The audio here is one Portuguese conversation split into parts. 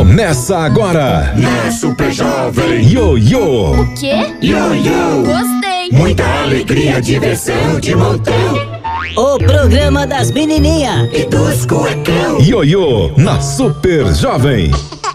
Começa agora na Super Jovem. Ioiô. O quê? Ioiô. Gostei. Muita alegria, diversão de montão. O programa das menininhas E dos cuecão. Ioiô na Super Jovem.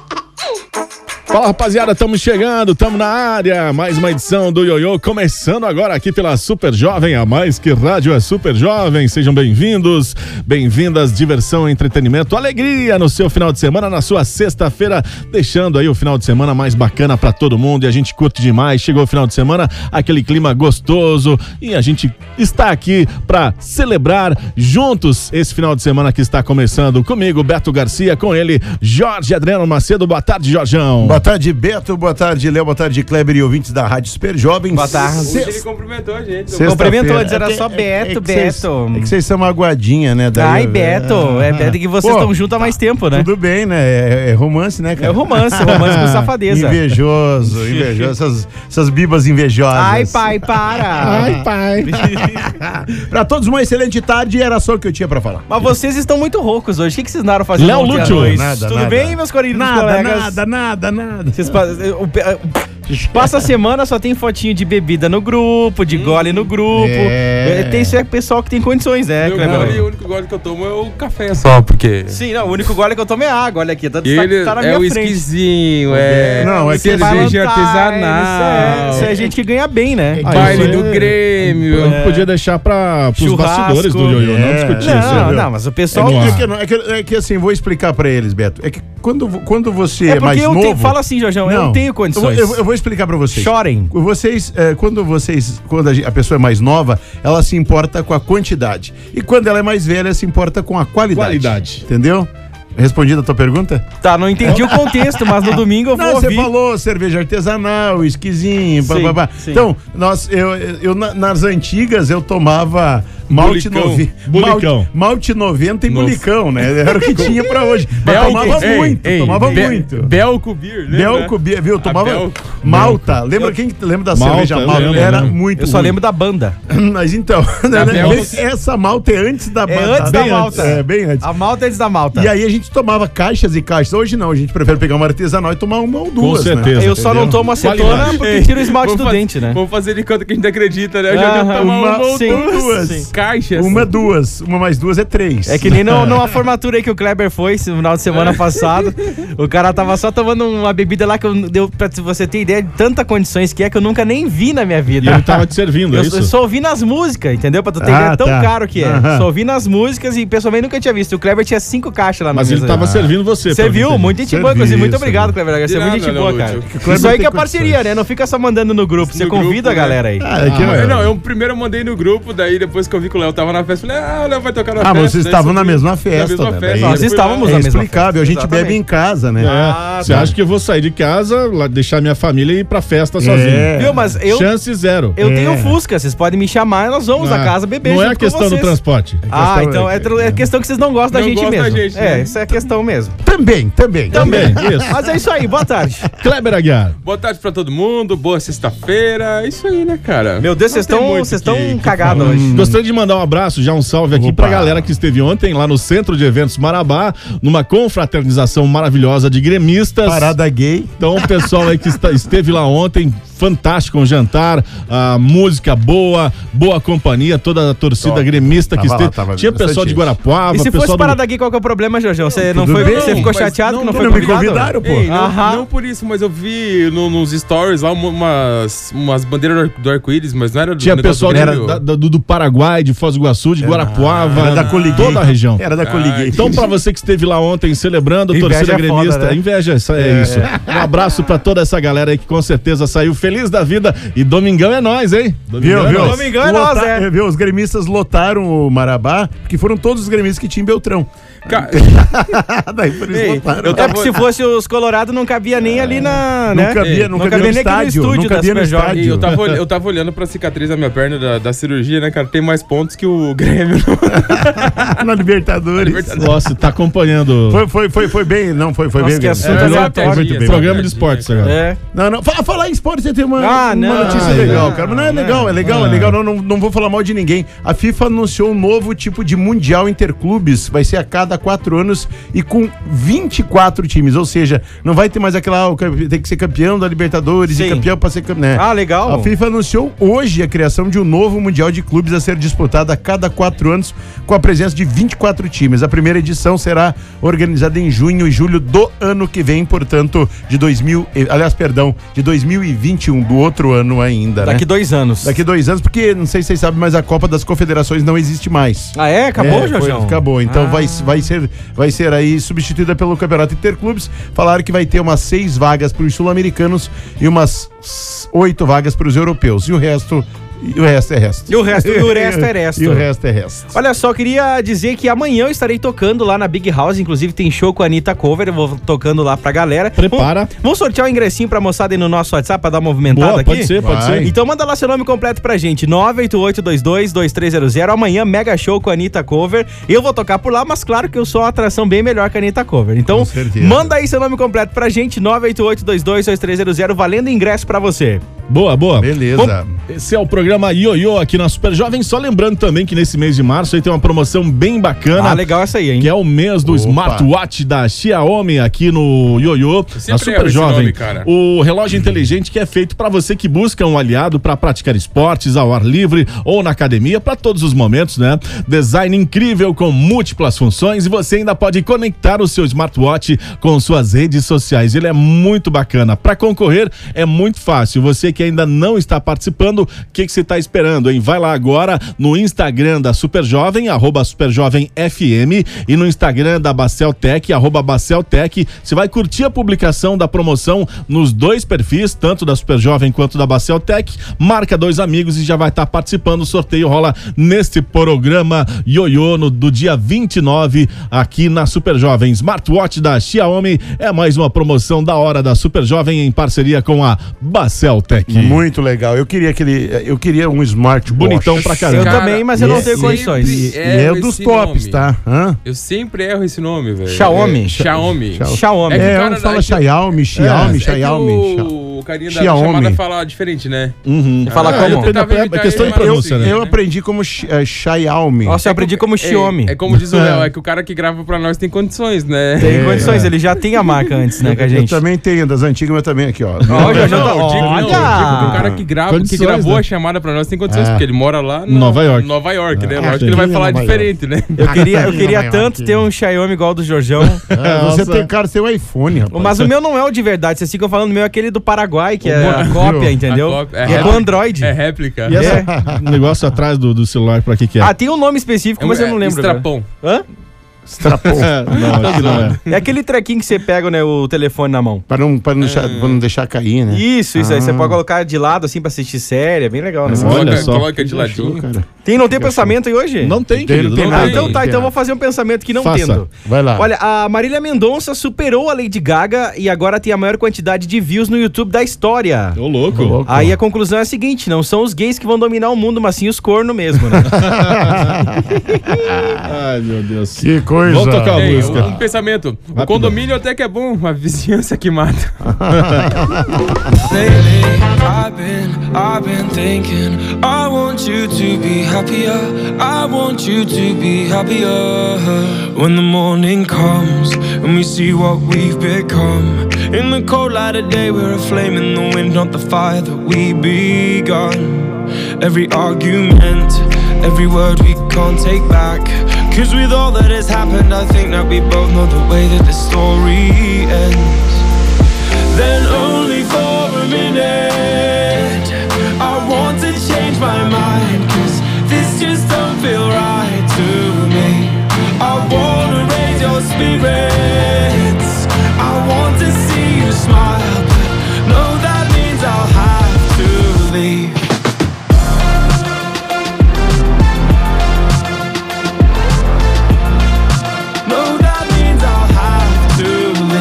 Fala, rapaziada, estamos chegando, estamos na área, mais uma edição do Ioiô, começando agora aqui pela Super Jovem, a mais que rádio é Super Jovem. Sejam bem-vindos, bem-vindas, diversão, entretenimento, alegria no seu final de semana, na sua sexta-feira, deixando aí o final de semana mais bacana pra todo mundo, e a gente curte demais. Chegou o final de semana, aquele clima gostoso, e a gente está aqui pra celebrar juntos esse final de semana que está começando. Comigo, Beto Garcia, com ele, Jorge Adriano Macedo. Boa tarde, Jorjão. Boa tarde, Beto. Boa tarde, Léo. Boa tarde, Kleber e ouvintes da Rádio Super Jovem. Boa tarde. Hoje Ele cumprimentou a gente. Cumprimentou, antes era só Beto, Beto. É que vocês são uma aguadinha, né? Ai, Beto. É Beto que vocês estão juntos há mais tempo, né? Tudo bem, né? É romance, né, cara? É romance com safadeza. Invejoso. Essas bibas invejosas. Ai, pai, para. Ai, pai. Pra todos, uma excelente tarde. Era só o que eu tinha pra falar. Mas vocês estão muito roucos hoje. O que vocês andaram fazendo Léo ontem à Lúcio. noite? Nada, Tudo nada. bem, meus queridos colegas? Nada. Vocês passa a semana, só tem fotinho de bebida no grupo, de gole no grupo. Tem esse pessoal que tem condições, né? O único gole que eu tomo é o café só, porque... Sim, não, o único gole que eu tomo é água, olha aqui, tá Ele na é minha o frente. esquisinho, Não, é que cerveja artesanal. Isso é gente que ganha bem, né? Baile isso do é- Grêmio. Eu podia deixar pros Churrasco. bastidores do Ioiô, não discutir isso. Não, mas o pessoal... É que assim, vou explicar pra eles, Beto. É que quando você é mais porque novo... fala assim, Jorjão, eu não tenho condições. Eu vou explicar pra vocês. Chorem. Quando a pessoa é mais nova, ela se importa com a quantidade. E quando ela é mais velha, se importa com a qualidade. Entendeu? Respondido a tua pergunta? Tá, não entendi o contexto, mas no domingo eu vou ouvir. Você falou cerveja artesanal, esquisinho, Sim, bababá. sim. Então, nas antigas eu tomava malte Bulicão. malte 90 e Nossa. bulicão, né? Era o que tinha pra hoje. Mas tomava muito. Belco Beer, né? Belco Beer, viu? Tomava Belco. Malta. Lembra da Malta, cerveja eu Malta? lembro, Era lembro. muito Eu só ruim. lembro da banda. Mas então, Belco. essa malta é antes da É antes da malta. É, bem antes. A malta é antes da malta. E aí a gente tomava caixas e caixas. Hoje não, a gente prefere pegar uma artesanal e tomar uma ou duas, Com certeza. né? Eu só não tomo acetona Qualidade. porque tira o esmalte do dente, né? Vamos fazer de conta que a gente acredita, né? Eu já Aham, devo tomar uma ou sim, duas sim. caixas. Duas. Uma mais duas é 3. É que nem numa formatura aí que o Kleber foi no final de semana passado. O cara tava só tomando uma bebida lá que pra você ter ideia de tanta condições que eu nunca nem vi na minha E vida. ele tava te servindo, é Eu isso? só ouvi nas músicas, entendeu? Pra tu ter ideia, tão tá. caro que é. Aham. Só ouvi nas músicas e pessoalmente nunca tinha visto. O Kleber tinha 5 caixas lá na Mas mesa. ele tava servindo você. Você pelo que viu? entendi. Muito gente boa, inclusive. Muito obrigado, serviu. Kleber. Você é De muito gente nada, boa, não, cara. tio. Kleber Isso aí tem que é condições. parceria, né? Não fica só mandando no grupo. Você No convida grupo, a galera aí. Eu primeiro mandei no grupo, daí depois que eu vi que o Léo tava na festa, falei, o Léo vai tocar na festa. Mas vocês Daí estavam na subi. mesma festa, Na mesma né? festa. Daí- Nós Fui lá. estávamos É na mesma explicável, a gente Exatamente. bebe em casa, né? Você acha que eu vou sair de casa, deixar minha família e ir pra festa sozinho? Viu? Mas Chance zero. eu tenho Fusca, vocês podem me chamar e nós vamos à casa beber Não é a junto com questão do vocês. transporte. Então é questão que vocês não gostam da Não gente gosta da mesmo. gente, né? Isso é questão mesmo. Também. Também, isso. Mas é isso aí, boa tarde. Kleber Aguiar. Boa tarde pra todo mundo, boa sexta-feira. Isso aí, né, cara? Meu Deus, Não tem muito vocês estão que cagados falar. hoje. Gostaria de mandar um abraço, já um salve aqui Opa. pra galera que esteve ontem lá no Centro de Eventos Marabá, numa confraternização maravilhosa de gremistas. Parada gay. Então, o pessoal aí que esteve lá ontem, fantástico, um jantar, música boa companhia, toda a torcida Top. gremista que Tava lá, esteve. tava Tinha bastante pessoal de gente. Guarapuava, E se pessoal fosse do... parada aqui, qual que é o problema, Jorjão? Você não tudo foi, bem. você ficou Mas chateado que não não foi me convidado? convidaram, pô. Ei, não, Aham. não por isso, mas eu vi nos stories lá umas bandeiras do arco-íris, mas não era do Tinha negócio pessoal do Grêmio. do Paraguai, de Foz do Iguaçu, de Guarapuava, Era da Coliguei. toda a região. Era da Coliguei. Então, pra você que esteve lá ontem celebrando, Inveja torcida é foda, gremista, né? inveja, isso. Um abraço pra toda essa galera aí que com certeza saiu feliz da vida. E domingão é nós, hein? Viu? nós. Domingão é nós, é. Viu? Os gremistas lotaram o Marabá, porque foram todos os gremistas que tinham em Beltrão. Ca- Daí por isso Ei, lotaram. É porque se fosse os Colorados, não cabia nem ali na. Não né? cabia, não cabia no nem aqui estádio. Não da cabia no Super Jovem. E estádio. eu tava olhando pra cicatriz da minha perna da cirurgia, né, cara? Tem mais pontos que o Grêmio. Na Libertadores. Nossa, tá acompanhando. Foi bem, não, foi Nossa, bem. que assunto Virou- aleatório. muito bem. Programa de esportes agora. É. Não. Falar em esporte, você tem uma não, notícia não, legal, cara. Mas não é legal, é legal, é Ah. legal. Não vou falar mal de ninguém. A FIFA anunciou um novo tipo de mundial interclubes. Vai ser a cada cada 4 anos e com 24 times, ou seja, não vai ter mais aquela, tem que ser campeão da Libertadores e campeão para ser campeão, né? Ah, legal. A FIFA anunciou hoje a criação de um novo Mundial de Clubes a ser disputado a cada 4 anos com a presença de 24 times. A primeira edição será organizada em junho e julho do ano que vem, portanto, de 2021, do outro ano ainda, Daqui 2 anos. Daqui 2 anos, porque não sei se vocês sabem, mas a Copa das Confederações não existe mais. Ah, é? Acabou, Jorjão? Acabou. Então vai ser aí substituída pelo Campeonato Interclubes. Falaram que vai ter umas 6 vagas para os sul-americanos e umas 8 vagas para os europeus. E o resto é resto. E o resto é resto. E o resto é resto. Olha só, queria dizer que amanhã eu estarei tocando lá na Big House, inclusive tem show com a Anitta Cover, eu vou tocando lá pra galera. Prepara. Vamos sortear um ingressinho pra moçada aí no nosso WhatsApp pra dar uma movimentada. Boa, aqui? pode ser. Então manda lá seu nome completo pra gente, 988222300. Amanhã, mega show com a Anitta Cover. Eu vou tocar por lá, mas claro que eu sou uma atração bem melhor que a Anitta Cover. Então, manda aí seu nome completo pra gente, 988222300, valendo ingresso pra você. Boa. Beleza. Esse é o programa Ioiô aqui na Super Jovem. Só lembrando também que nesse mês de março aí tem uma promoção bem bacana. Ah, legal essa aí, hein? Que é o mês do smartwatch da Xiaomi aqui no Ioiô, na Super Jovem. O relógio inteligente que é feito para você que busca um aliado para praticar esportes ao ar livre ou na academia, para todos os momentos, né? Design incrível com múltiplas funções e você ainda pode conectar o seu smartwatch com suas redes sociais. Ele é muito bacana. Para concorrer é muito fácil. Você que ainda não está participando, o que você está esperando, hein? Vai lá agora no Instagram da Super Jovem, @SuperJovemFM, e no Instagram da Baceltec, @Baceltec. Você vai curtir a publicação da promoção nos 2 perfis, tanto da Super Jovem quanto da Baceltec. Marca 2 amigos e já vai estar participando. O sorteio rola neste programa Ioiô do dia 29 aqui na Super Jovem. Smartwatch da Xiaomi é mais uma promoção da hora da Super Jovem em parceria com a Baceltec. Muito legal. Eu queria um smartwatch. Bonitão pra caramba. Eu também, mas eu não tenho condições. É um dos tops, tá? Eu sempre erro esse nome, velho. Xiaomi. Xiaomi. Um fala Xiaomi. O carinha da chamada fala diferente, né? Fala como? É questão de pronúncia, né? Eu aprendi como Xiaomi. Nossa, eu aprendi como Xiaomi. É como diz o Léo, é que o cara que grava pra nós tem condições, né? Tem condições, ele já tem a marca antes, né, com a gente. Eu também tenho, das antigas, mas também aqui, ó. O cara que gravou a chamada pra nós tem condições, porque ele mora lá em Nova York, né? Lógico que ele vai falar diferente, né? Eu queria tanto ter um Xiaomi igual ao do Jorjão. Você tem, cara, seu iPhone, rapaz. Mas o meu não é o de verdade, vocês ficam falando, o meu é aquele do Paraguai, que é a cópia, entendeu? É com Android. É réplica. E esse negócio atrás do celular, pra que é? Ah, tem um nome específico, mas eu não lembro. Estrapão. Hã? Estrapou. Não, aqui não é. É aquele trequinho que você pega, né, o telefone na mão. Pra não deixar cair, né? Isso aí. Você pode colocar de lado, assim, pra assistir série. É bem legal, né? Olha só. Coloca de ladinho. Cara. Não tem pensamento aí hoje? Não tem, querido. tem nada. Então tá, então eu vou fazer um pensamento que não tendo. Vai lá. Olha, a Marília Mendonça superou a Lady Gaga e agora tem a maior quantidade de views no YouTube da história. Ô, louco. Aí a conclusão é a seguinte, não são os gays que vão dominar o mundo, mas sim os cornos mesmo, né? Ai, meu Deus. Que coisa. Vamos tocar a música. Um pensamento. O condomínio até que é bom, a vizinhança que mata. I've been thinking, I want you to be happier. I want you to be happier. When the morning comes and we see what we've become. In the cold light of day, we're a flame in the wind, not the fire that we begun. Every argument, every word we can't take back. Cause with all that has happened, I think that we both know the way that the story ends. Then only for a minute, I want to change my mind. Cause this just don't feel right to me. I wanna raise your spirits, I want to see you smile, but no, that means I'll have to leave. No, that means I'll have to leave.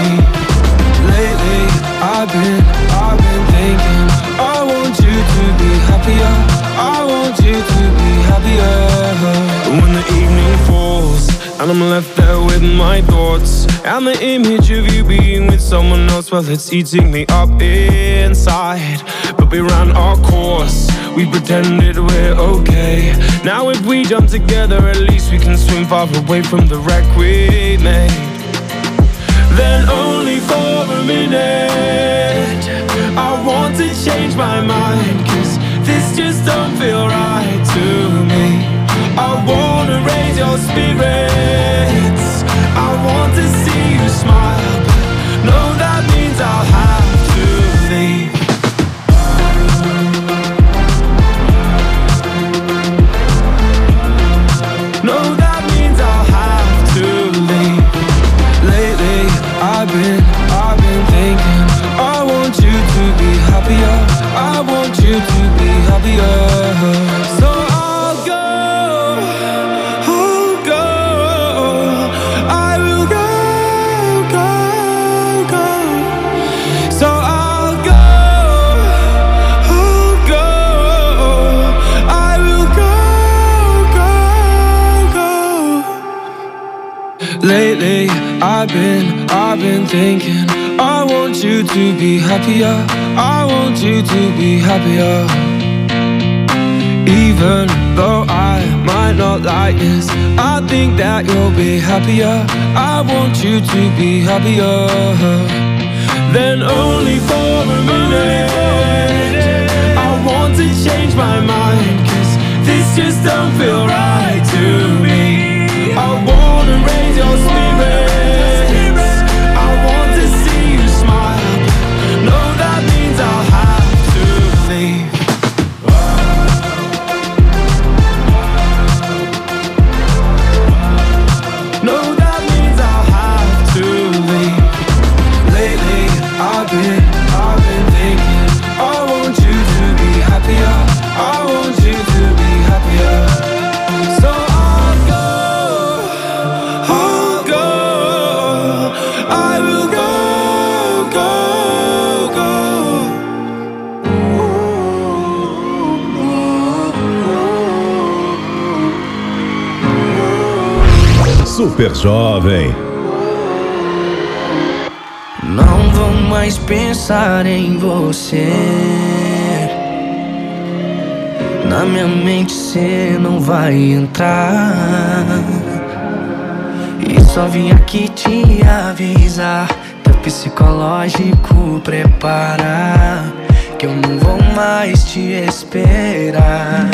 And the image of you being with someone else, well, it's eating me up inside. But we ran our course, we pretended we're okay. Now if we jump together, at least we can swim far away from the wreck we made. Then only for a minute I want to change my mind, 'cause this just don't feel right to me. I wanna raise your spirits, I want to see you smile, but no, that means I'll have to leave. No, that means I'll have to leave. Lately, I've been thinking, I want you to be happier, I want you to be happier. So I'll go, I will go. So I'll go, I will go. Lately, I've been thinking, I want you to be happier, I want you to be happier. Even though I might not like this, I think that you'll be happier, I want you to be happier. Then only for a minute I want to change my mind, 'cause this just don't feel right to me. I wanna raise your spirits, I want to see you smile, no, that means I'll have to leave. No, that means I'll have to leave. Lately, I've been thinking, I want you to be happier, I want you to be happier. So I'll go, I will go. Super Jovem. Não vou mais pensar em você. Na minha mente cê não vai entrar. E só vim aqui te avisar, teu psicológico preparar, que eu não vou mais te esperar.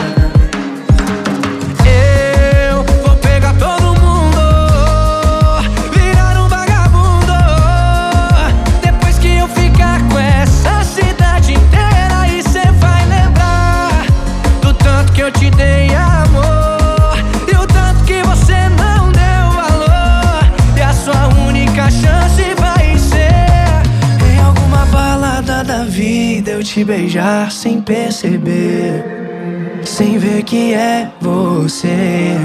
Eu vou pegar todo mundo, virar um vagabundo. Depois que eu ficar com essa cidade inteira, e cê vai lembrar do tanto que eu te dei amor, e o tanto que você não deu valor. E a sua única chance vai ser em alguma balada da vida eu te beijar sem perceber, sem ver que é você.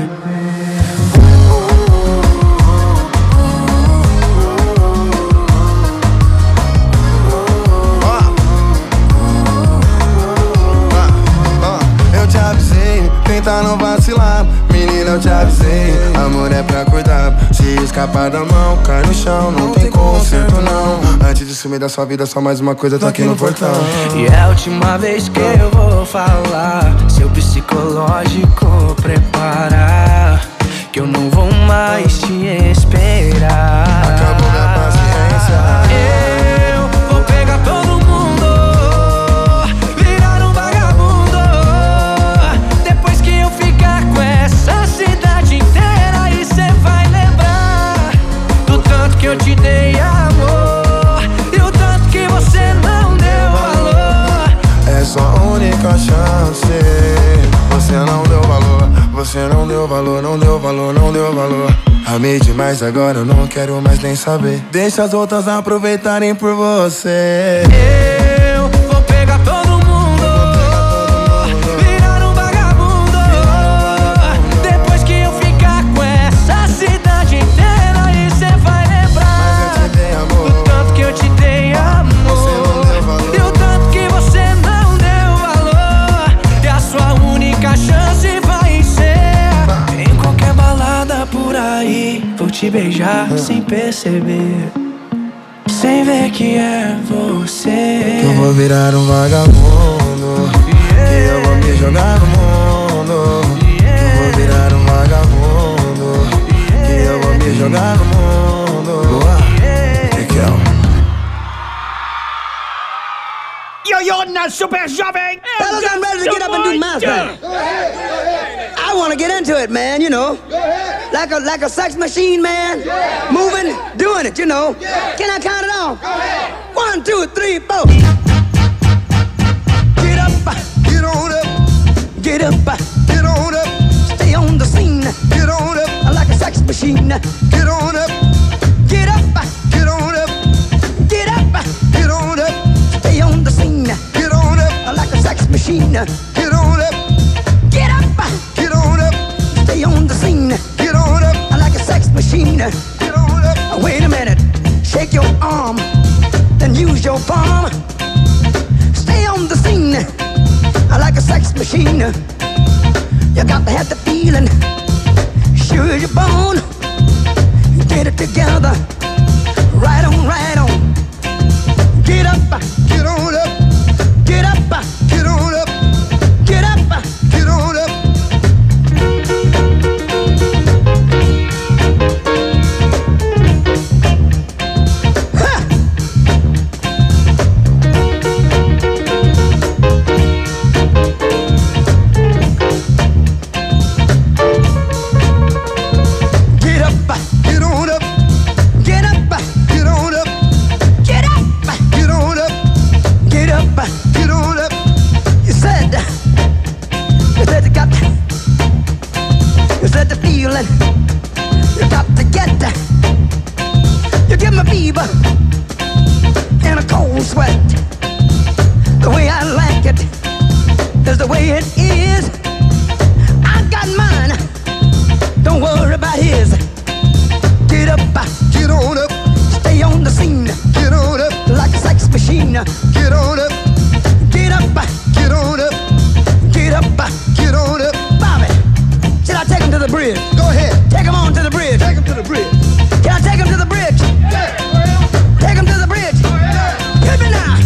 Eu te avisei, tenta não vacilar. Menina, eu te avisei, amor é pra cuidar. Se escapar da mão, cai no chão, não tem conserto não. Antes de sumir da sua vida, só mais uma coisa, tô aqui no portão. E é a última vez que eu vou falar, seu psicológico preparar, que eu não vou mais te esperar. Acabou minha paciência. Eu vou pegar todo mundo, virar um vagabundo. Depois que eu ficar com essa cidade inteira, e cê vai lembrar do tanto que eu te dei amor, e o tanto que você não deu valor. É sua única chance. Você não deu valor, você não deu valor, não deu valor, não deu valor. Amei demais, agora eu não quero mais nem saber. Deixa as outras aproveitarem por você. Eu vou pegar todo mundo, virar um vagabundo. Depois que eu ficar com essa cidade inteira, e cê vai lembrar do tanto que eu te dei amor, e o tanto que você não deu valor. E a sua única chance vai ser em qualquer balada por aí, vou te te beijar sem perceber, sem ver que é você. Que eu vou virar um vagabundo, que eu vou me jogar no mundo. Que eu vou virar um vagabundo, que eu vou me jogar no mundo. Yo, na Super Jovem! Fellas, I'm ready to get up and do my thing. I want to get into it, man, you know. Like a sex machine, man. Moving, doing it, you know. Can I count it off? 1, 2, 3, 4. Get up, get on up. Get up, get on up. Stay on the scene. Get on up. Like a sex machine. Get on up. Get up, get on up. Get up, get on up. Stay on the scene. Get on up. Like a sex machine. Get on up. Get up, get on up. Stay on the scene. Get on up. Like a sex machine. Get on up. Wait a minute. Shake your arm. Then use your palm. Stay on the scene. Like a sex machine. You got to have the feeling. Sure as you're born. Get it together. Right on, right on. Get up, get on up. Get up, get on up. Get up, get on up. Ha! Get up, get on up. Get up, get on up. Get up, get on up. Get up, get on up. You said you got the feeling. You got to get that. You give me fever and a cold sweat. The way I like it is the way it is. I got mine. Don't worry about his. Get up, get on up. Stay on the scene. Get on up. Like a sex machine. Get on up. Get up, get on up. Get up, get on up. Bobby, should I take him to the bridge? Go ahead. Take him on to the bridge. Take him to the bridge. Can I take him to the bridge? Yeah. Take him to the bridge. Hit me now.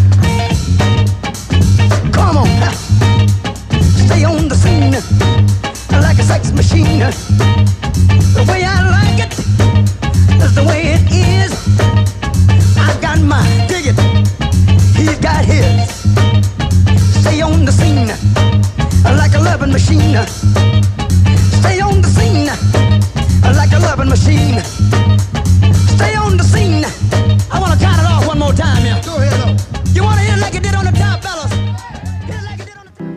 Come on. Stay on the scene. Like a sex machine. The way I like it is the way it is. I got mine. Dig it. He's got his. Stay on the scene. Like a loving machine. Stay on the scene. Like a loving machine. Stay on the scene. I want to count it off one more time, yeah. Go ahead, though. You want to hit it like it did on the top, fellas? Hit it like it did on the top.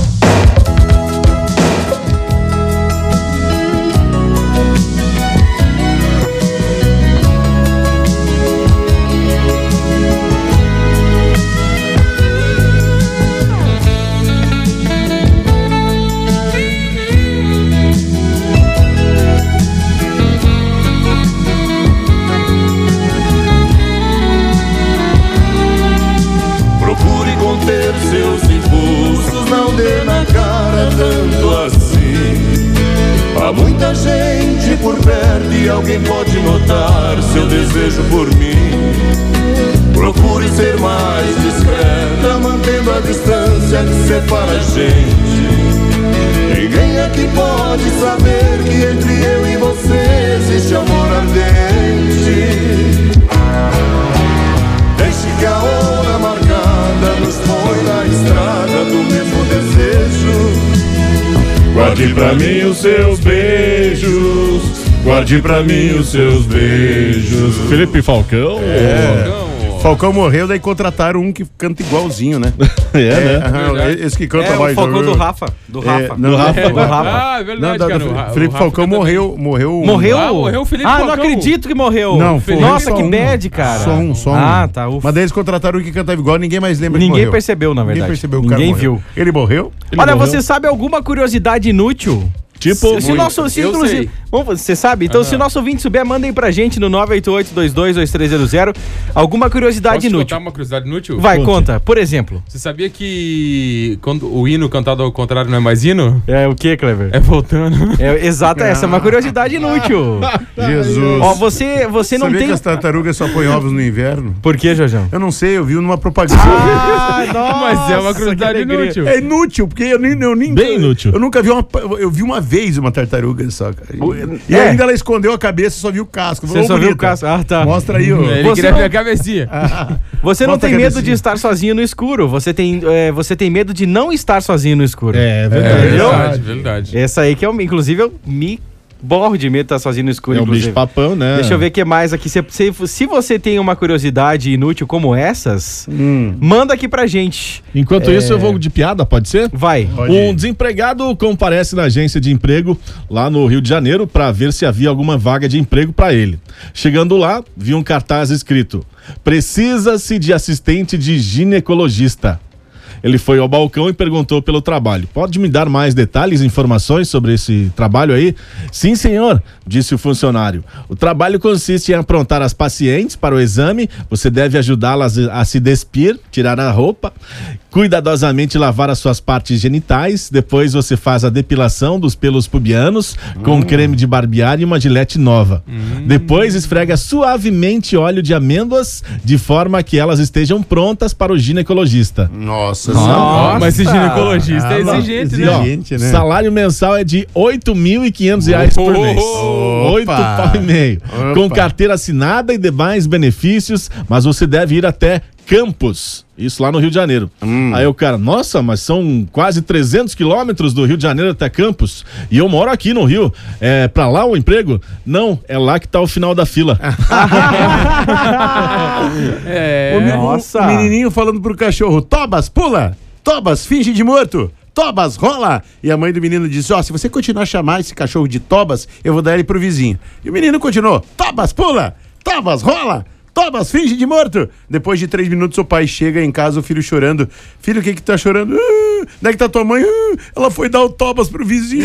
Procure conter seus impulsos, não dê na cara tanto assim. Há muita gente por perto e alguém pode notar seu desejo por mim. Procure ser mais discreta, mantendo a distância que separa a gente. Ninguém aqui pode saber que entre eu e você existe amor ardente. Deixe que a hora marcada nos põe na estrada do mesmo desejo. Guarde pra mim os seus beijos. Guarde pra mim os seus beijos. Felipe Falcão. Falcão morreu, daí contrataram um que canta igualzinho, né? Esse que canta mais. O Falcão do Rafa. Do Rafa. Do Rafa. Ah, é verdade, cara. Felipe Falcão morreu. Morreu? Morreu o Felipe Falcão. Não acredito que morreu. Não, foi Nossa, só que um. bad, cara. Só um. Ah, tá. Mas daí eles contrataram um que cantava igual, ninguém mais lembra que morreu. Ninguém percebeu, na verdade. Ninguém percebeu, o cara Ninguém morreu. viu. Ele morreu? Olha, você sabe alguma curiosidade inútil? Tipo, Se o nosso, se, eu inclusive, sei. Você sabe? Então, se o nosso ouvinte souber, mandem pra gente no 988-22-2300 alguma curiosidade Posso inútil. contar uma curiosidade inútil? Vai, conta. Por exemplo. Você sabia que quando o hino cantado ao contrário não é mais hino? É o que, Clever? É voltando. Exato, essa é uma curiosidade inútil. Jesus. Ó, você não Sabia tem... que as tartarugas só põem ovos no inverno? Por que, Jojão? Eu não sei, eu vi numa propaganda. Mas é uma curiosidade inútil. É inútil, porque eu nem Bem inútil. Eu nunca vi eu vi uma vez uma tartaruga só, cara. E ainda ela escondeu a cabeça e só viu o casco. Você só viu o casco. Ah, tá. Mostra aí, ó. Ele queria ver a cabecinha. Você não Mostra tem a medo cabecinha. de estar sozinho no escuro. Você tem medo de não estar sozinho no escuro. É É verdade. verdade. Essa aí que é inclusive, eu me borro de medo de estar sozinho no escuro. É um inclusive. bicho papão, né? Deixa eu ver o que mais aqui. Se você tem uma curiosidade inútil como essas, manda aqui pra gente. Enquanto isso, eu vou de piada, pode ser? Vai. Um desempregado comparece na agência de emprego lá no Rio de Janeiro para ver se havia alguma vaga de emprego para ele. Chegando lá, viu um cartaz escrito: precisa-se de assistente de ginecologista. Ele foi ao balcão e perguntou pelo trabalho. Pode me dar mais detalhes e informações sobre esse trabalho aí? Sim, senhor, disse o funcionário. O trabalho consiste em aprontar as pacientes para o exame. Você deve ajudá-las a se despir, tirar a roupa, cuidadosamente lavar as suas partes genitais. Depois você faz a depilação dos pelos pubianos com creme de barbear e uma gilete nova. Depois esfrega suavemente óleo de amêndoas de forma que elas estejam prontas para o ginecologista. Nossa. Mas esse ginecologista é exigente, né? Exigente, né? Salário mensal é de R$8.500 por mês. Opa! 8,5 pau. Com carteira assinada e demais benefícios, mas você deve ir até Campos, isso lá no Rio de Janeiro. Aí o cara, nossa, mas são quase 300 quilômetros do Rio de Janeiro até Campos, e eu moro aqui no Rio. É pra lá o emprego? Não, é lá que tá o final da fila. Nossa. O menininho falando pro cachorro: Tobas, pula! Tobas, finge de morto! Tobas, rola! E a mãe do menino disse: se você continuar a chamar esse cachorro de Tobas, eu vou dar ele pro vizinho. E o menino continuou: Tobas, pula! Tobas, rola! Tobas, finge de morto! Depois de 3 minutos, o pai chega em casa, o filho chorando. Filho, o que tá chorando? Onde é que tá tua mãe? Ela foi dar o Tobas pro vizinho.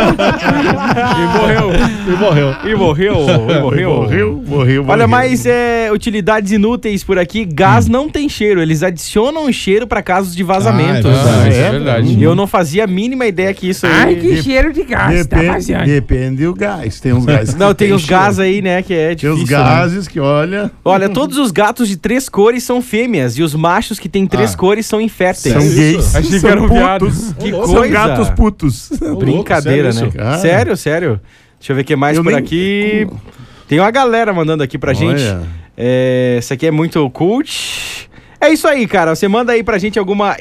Morreu. Olha, mas utilidades inúteis por aqui. Gás não tem cheiro. Eles adicionam cheiro pra casos de vazamento. Isso é verdade. Eu não fazia a mínima ideia que isso aí... que cheiro de gás, tá fazendo. Depende do gás. Tem uns gases. Não, tem os cheiro. gases aí, né, que é Tem difícil. os gases que, olha Todos os gatos de 3 cores são fêmeas e os machos que têm 3 cores são inférteis. são gays. Achei que São eram putos. viados. Que São coisa. gatos putos. Brincadeira, sério né? isso? Ah. Sério. Deixa eu ver o que mais Eu por nem- aqui. Tem uma galera mandando aqui pra gente. Olha. Esse aqui é muito cult. É isso aí, cara. Você manda aí pra gente alguma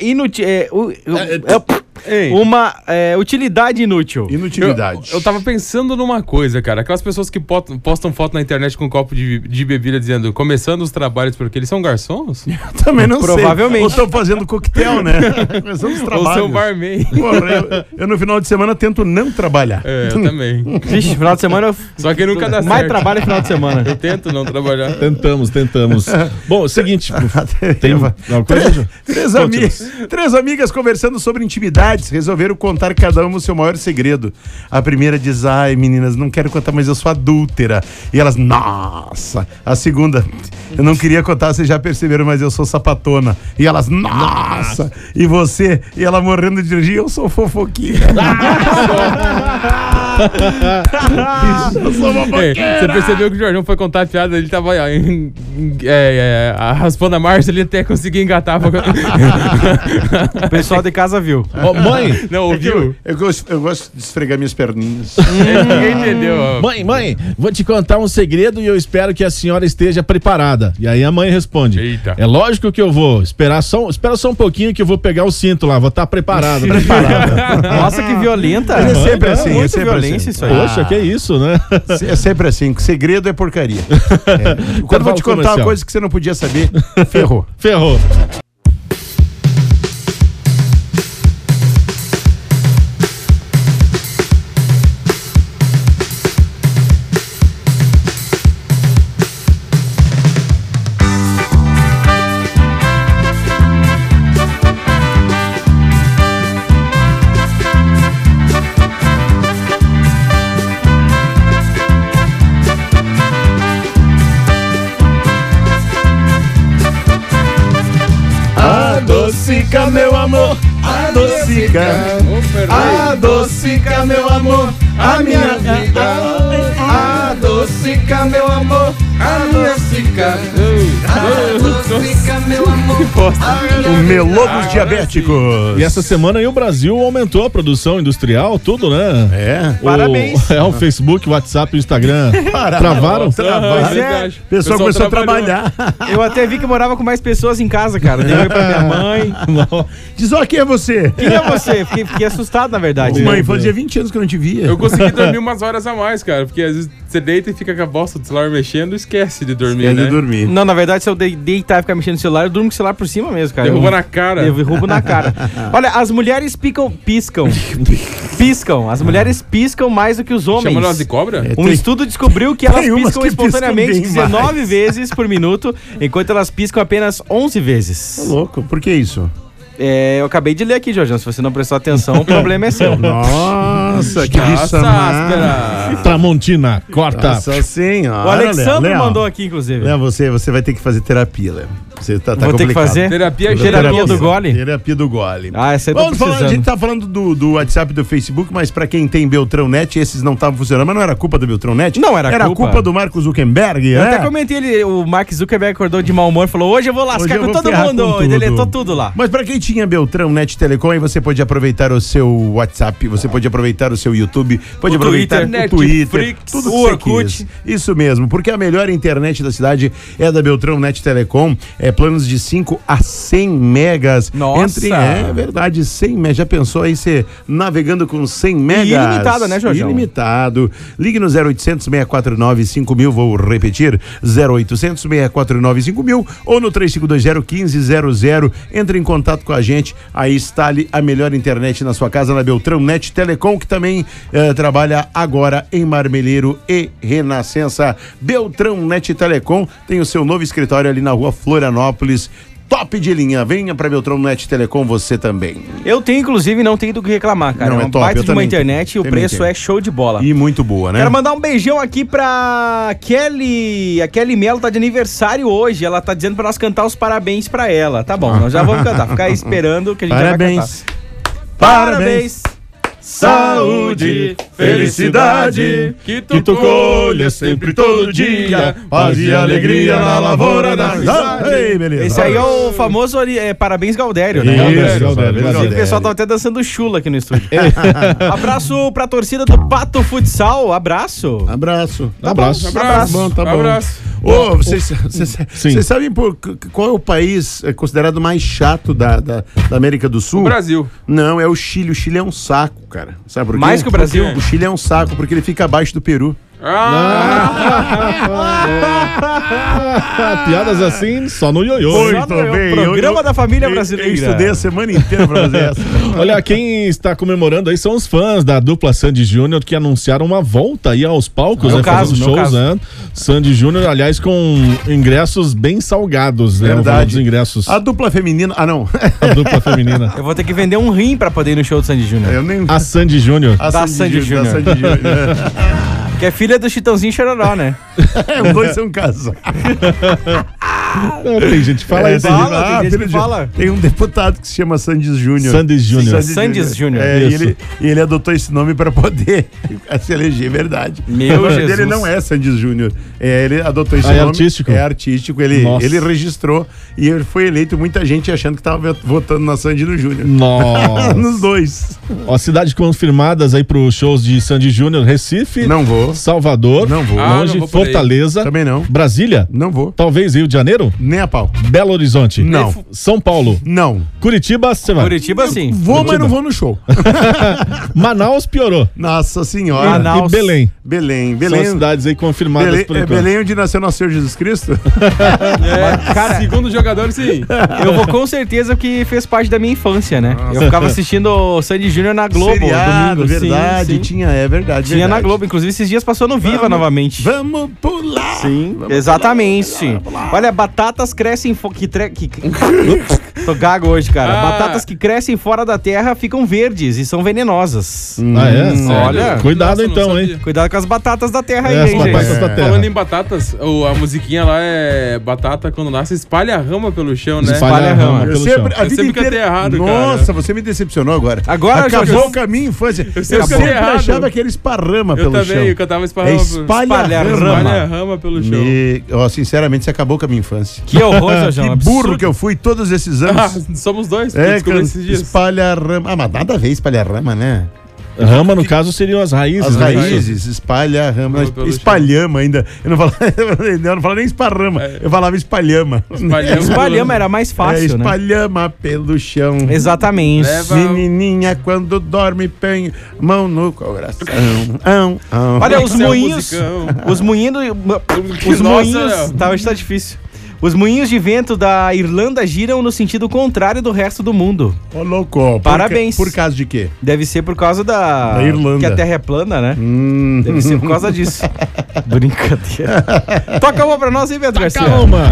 uma utilidade inútil. Inutilidade. Eu tava pensando numa coisa, cara. Aquelas pessoas que postam foto na internet com um copo de bebida dizendo começando os trabalhos porque eles são garçons? Também não Provavelmente. sei. Ou estão fazendo coquetel, né? Começando os Ou trabalhos. são barman? Porra, eu no final de semana tento não trabalhar. É, eu também. Vixe, final de semana eu Só que nunca dá certo. mais trabalho final de semana. Eu tento não trabalhar. Tentamos. Bom, é o seguinte, tem uma coisa... Três amigas conversando sobre intimidades resolveram contar cada uma o seu maior segredo. A primeira diz: ai, meninas, não quero contar, mas eu sou adúltera. E elas: nossa. A segunda: eu não queria contar, vocês já perceberam, mas eu sou sapatona. E elas: nossa. E você? E ela morrendo de rir: eu sou fofoquinha. Eu sou Ei, fofoqueira. você percebeu que o Jorjão foi contar a piada, ele tava raspando a marcha, ele até conseguia engatar. O pessoal de casa viu. Ó, mãe, Não, ouviu? Eu gosto de esfregar minhas perninhas. Ninguém entendeu. Ó. mãe, vou te contar um segredo e eu espero que a senhora esteja preparada. E aí a mãe responde: Eita. é lógico que eu vou. Espera só um pouquinho que eu vou pegar o cinto lá, vou estar preparada. Nossa, que violenta. Mas é sempre assim, Muito é sempre violência assim. isso aí. Poxa, que isso, né? É sempre assim, segredo é porcaria. Quando eu vou te contar uma comercial. coisa que você não podia saber, ferrou. Ferrou. Adocica, meu amor, adocica. Adocica, meu amor, a minha vida. Adocica, meu amor, adocica. Adocica, meu amor. O Melobos Diabéticos. E essa semana aí o Brasil aumentou a produção industrial, tudo, né? É. Parabéns. O Facebook, o WhatsApp, o Instagram. Travaram? Travaram. O pessoal começou a trabalhar. Eu até vi que morava com mais pessoas em casa, cara. Dei oi pra minha mãe. Diz, ó, quem é você? Quem é você? Fiquei assustado, na verdade. Mãe, fazia 20 anos que eu não te via. Eu consegui dormir umas horas a mais, cara. Porque às vezes você deita e fica com a bosta do celular mexendo e esquece de dormir, né? Dormir. Não, na verdade, se eu deitar e ficar mexendo no celular, eu durmo com o celular por cima mesmo, cara. Derruba na cara. Derrubo na cara. Olha, as mulheres piscam. As mulheres piscam mais do que os homens. Chama nós de cobra? Um estudo descobriu que elas piscam que espontaneamente piscam bem 19 mais. vezes por minuto, enquanto elas piscam apenas 11 vezes. Tá louco, por que isso? Eu acabei de ler aqui, Jorjão. Se você não prestou atenção, o problema é seu. Nossa, que bicha áspera. Tramontina, corta. Nossa senhora. O Alexandre Léo, mandou aqui, inclusive. Léo, você vai ter que fazer terapia, Léo. Você tá Vou ter que fazer? Terapia do gole? Terapia do gole. Essa eu tô Vamos falar, a precisando. gente tá falando do WhatsApp e do Facebook, mas pra quem tem Beltrão Net, esses não estavam funcionando. Mas não era culpa do Beltrão Net? Não era culpa. Era culpa do Mark Zuckerberg, Eu né? até comentei, o Mark Zuckerberg acordou de mau humor e falou, hoje eu vou lascar Hoje eu com vou todo ferrar mundo. com E tudo. deletou tudo lá. Mas pra quem tinha Beltrão Net Telecom, aí você pode aproveitar o seu WhatsApp, você pode aproveitar o seu YouTube, pode O aproveitar Twitter, o Twitter, Netflix, tudo o que você Orkut. quis. Isso mesmo, porque a melhor internet da cidade é da Beltrão Net Telecom, planos de 5 a 100 megas. Nossa! É verdade, 100 megas. Já pensou aí você navegando com 100 megas? Ilimitada, né, Jorjão? Ilimitado. Ligue no 0800 649 5000, vou repetir, 0800 649 5000 ou no 3520 1500. Entre em contato com a gente, aí está ali a melhor internet na sua casa, na Beltrão Net Telecom, que também trabalha agora em Marmeleiro e Renascença. Beltrão Net Telecom tem o seu novo escritório ali na rua Florianópolis. Top de linha, venha pra Beltrão Net Telecom você também. Eu tenho, inclusive, não tenho do que reclamar, cara. Não, é é uma top, baita eu de uma também internet e o também preço tenho. é show de bola. E muito boa, né? Quero mandar um beijão aqui pra Kelly. A Kelly Mello tá de aniversário hoje. Ela tá dizendo pra nós cantar os parabéns pra ela. Tá bom, nós já vamos cantar. Ficar aí esperando que a gente já vai cantar. Parabéns! Saúde, felicidade, que tu colha sempre todo dia, paz e alegria na lavoura da risada. Ei, beleza. Esse aí é o famoso Parabéns Galdério, né? Isso, Galdério. Inclusive, o pessoal tá até dançando chula aqui no estúdio. Abraço pra torcida do Pato Futsal. Abraço. Abraço. Abraço. Abraço. Bom, tá bom. Abraço. Ô, vocês Sim. sabem qual é o país considerado mais chato da América do Sul? O Brasil. Não, é o Chile. O Chile é um saco, cara. Sabe por quê? Mais que o Brasil? O Chile é um saco, porque ele fica abaixo do Peru. Piadas assim, só no ioiô. Muito bem. Programa da família brasileira. Eu estudei a semana inteira pra fazer essa. Olha, quem está comemorando aí são os fãs da dupla Sandy Júnior, que anunciaram uma volta aí aos palcos, Meu né? caso, Fazendo meu shows, caso. né? Sandy Júnior, aliás, com ingressos bem salgados, né? Verdade. O valor dos ingressos. A dupla feminina... Ah, não. A dupla feminina. Eu vou ter que vender um rim pra poder ir no show do Sandy Júnior. Eu nem... A Sandy Júnior. Da Sandy Júnior. Que é filha do Chitãozinho Chororó, né? Os dois são casados. Tem gente que fala isso. Fala, tem gente que fala. Tem um deputado que se chama Sandy Júnior. Sandy Júnior. Sandy Júnior. É, Isso. e ele adotou esse nome para poder se eleger, verdade. Meu O nome Jesus. dele não é Sandy Júnior. Ele adotou esse Ah, é nome. artístico? É artístico. Nossa. Ele registrou e ele foi eleito. Muita gente achando que estava votando na Sandy no Júnior. Nossa. Nos dois. Ó, cidades confirmadas aí para os shows de Sandy Júnior: Recife, Não vou. Salvador, Não vou. Longe, não vou por aí. Fortaleza, Também não. Brasília, Não vou. talvez Rio de Janeiro, Nem a pau. Belo Horizonte, Não. São Paulo, Não. Curitiba, você vai. Curitiba, sim. Vou, mas Curitiba. não vou no show. Manaus piorou. Nossa senhora. Manaus. E Belém. Belém. São as cidades aí confirmadas Belém, por é enquanto. Belém onde nasceu nosso Senhor Jesus Cristo? Cara, Segundo jogador, sim. eu vou com certeza que fez parte da minha infância, né? Eu ficava assistindo o Sandy Júnior na Globo, Seriado, domingo. verdade. Sim, sim. Tinha, é verdade. Tinha na verdade. Globo, inclusive esses dias passou no Viva novamente. Vamos pular. Sim, Vamos exatamente. pular, pular. Olha, batatas crescem Tô gago hoje, cara. Batatas que crescem fora da terra ficam verdes e são venenosas. Olha, cuidado. Nossa, então, hein? Cuidado com as batatas da terra aí, hein, gente? Falando em batatas, a musiquinha lá é batata quando nasce, espalha a rama pelo chão, né? Espalha a rama pelo chão. Eu sempre cantei errado, Nossa, você me decepcionou agora. Acabou com a minha infância. Eu sempre achava que era esparrama pelo chão. Eu também, eu cantava esparrama. Espalha a rama pelo chão. Sinceramente, você acabou com a minha infância. Que horror, João. Que burro que eu fui todos esses anos. Somos dois, esses dias. Espalha a rama. mas nada a ver espalha a rama, né? Rama, no caso, seriam as raízes. As raízes, espalha a rama. Espalhama ainda. Eu não falava nem esparrama. Eu falava espalhama. Espalhama era mais fácil, né? Espalhama pelo chão. Exatamente. Menininha, quando dorme, põe mão no coração. Olha, os moinhos. Os moinhos. Hoje tá difícil. Os moinhos de vento da Irlanda giram no sentido contrário do resto do mundo. Ô, louco. Parabéns. Por causa de quê? Deve ser por causa da Irlanda. Que a Terra é plana, né? Deve ser por causa disso. Brincadeira. Toca uma pra nós, hein, Pedro Garcia? Calma.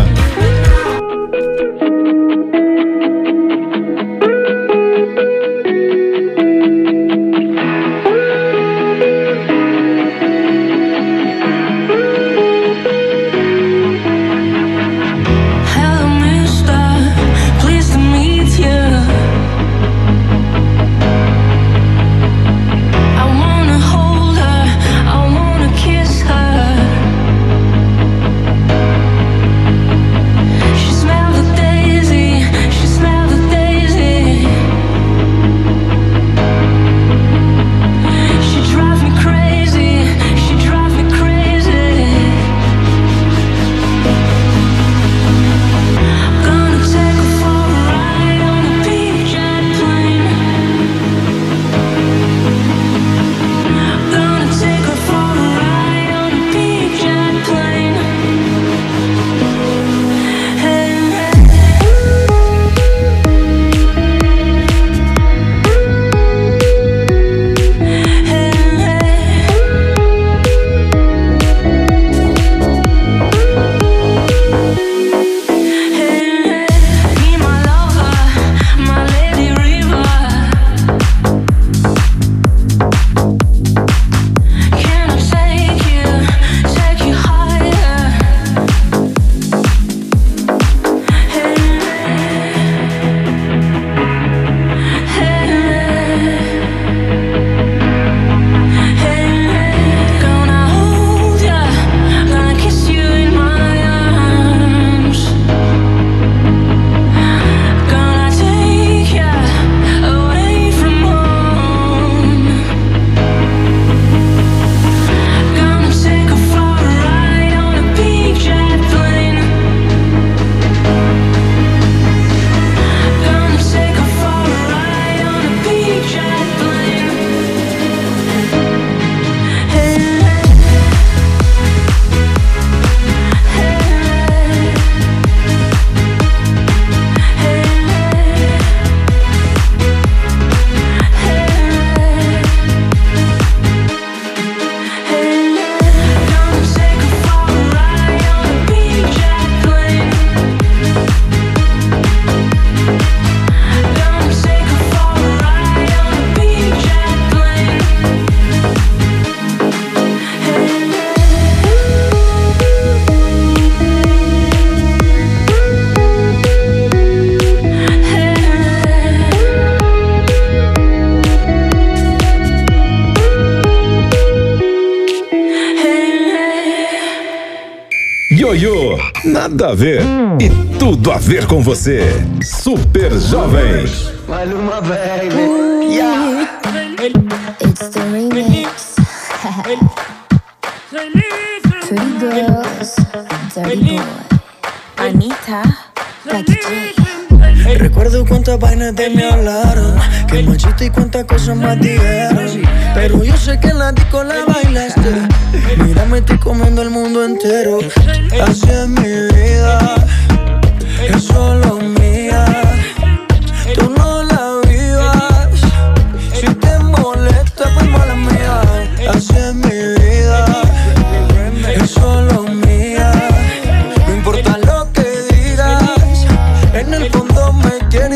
Ioiô, nada a ver e tudo a ver com você. Super Jovem. Maluma, baby. Yeah. It's the remix. Pretty girls, dirty boy. Anita, Becky J. Recuerdo cuántas vainas de me hablaron, que machista y cuántas cosas más dijeron. Pero yo sé que en la disco la bailaste. Mira, me estoy comiendo el mundo entero. Así es mi vida, es solo mía. Tú no la vivas, si te molesta pues mala mía. Así es mi vida, es solo mía. No importa lo que digas, en el fondo me tienes.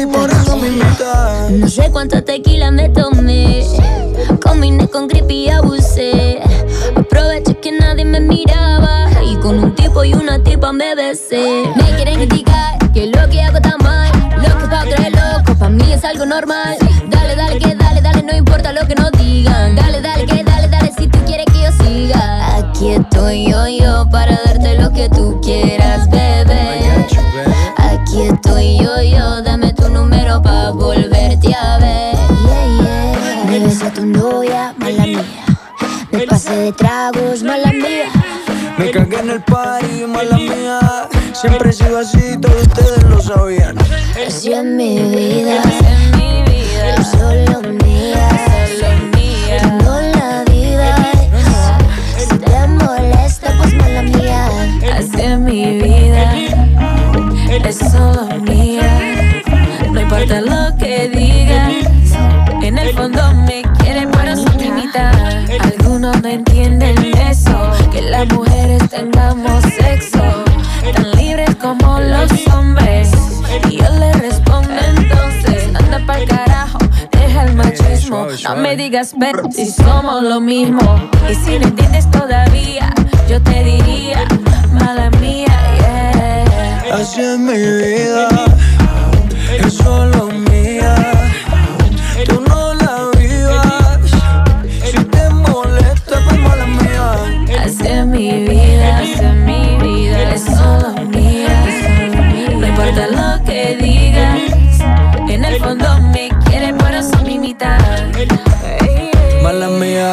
No sé cuánto tequila me tomé, combiné con creepy y abusé. Aproveché que nadie me miraba y con un tipo y una tipa me besé. Me quieren criticar que lo que hago está mal, lo que pa' creer loco, pa' mí es algo normal. Dale, dale, que dale, dale, no importa lo que nos digan. Dale, dale, que dale, dale, si tú quieres que yo siga. Aquí estoy yo para darte lo que tú quieras, bebé. Aquí estoy yo, dame tu número pa' volverte a ver. Me besé a tu novia, mala mía. Me pasé de tragos, mala mía. Me cagué en el party, mala mía. Siempre he sido así, todos ustedes lo sabían. Así es mi vida, es solo mía. Tú no la vivas. Si te molesta, pues mala mía. Así es mi vida, es solo mía. No importa lo que digas, en el fondo me quieren, pero son mi mitad. Algunos no entienden eso, que las mujeres tengamos sexo tan libres como los hombres. Y yo le respondo entonces, anda pa'l carajo, deja el machismo. No me digas pero si somos lo mismo. Y si no entiendes todavía, yo te diría, mala mía, yeah. Así es mi vida, es solo mía. Tú no la vivas, si te molesta pues mala mía. Así es mi vida, es solo mía. No importa lo que digas, en el fondo me quieren, pero son mi mitad. Mala mía,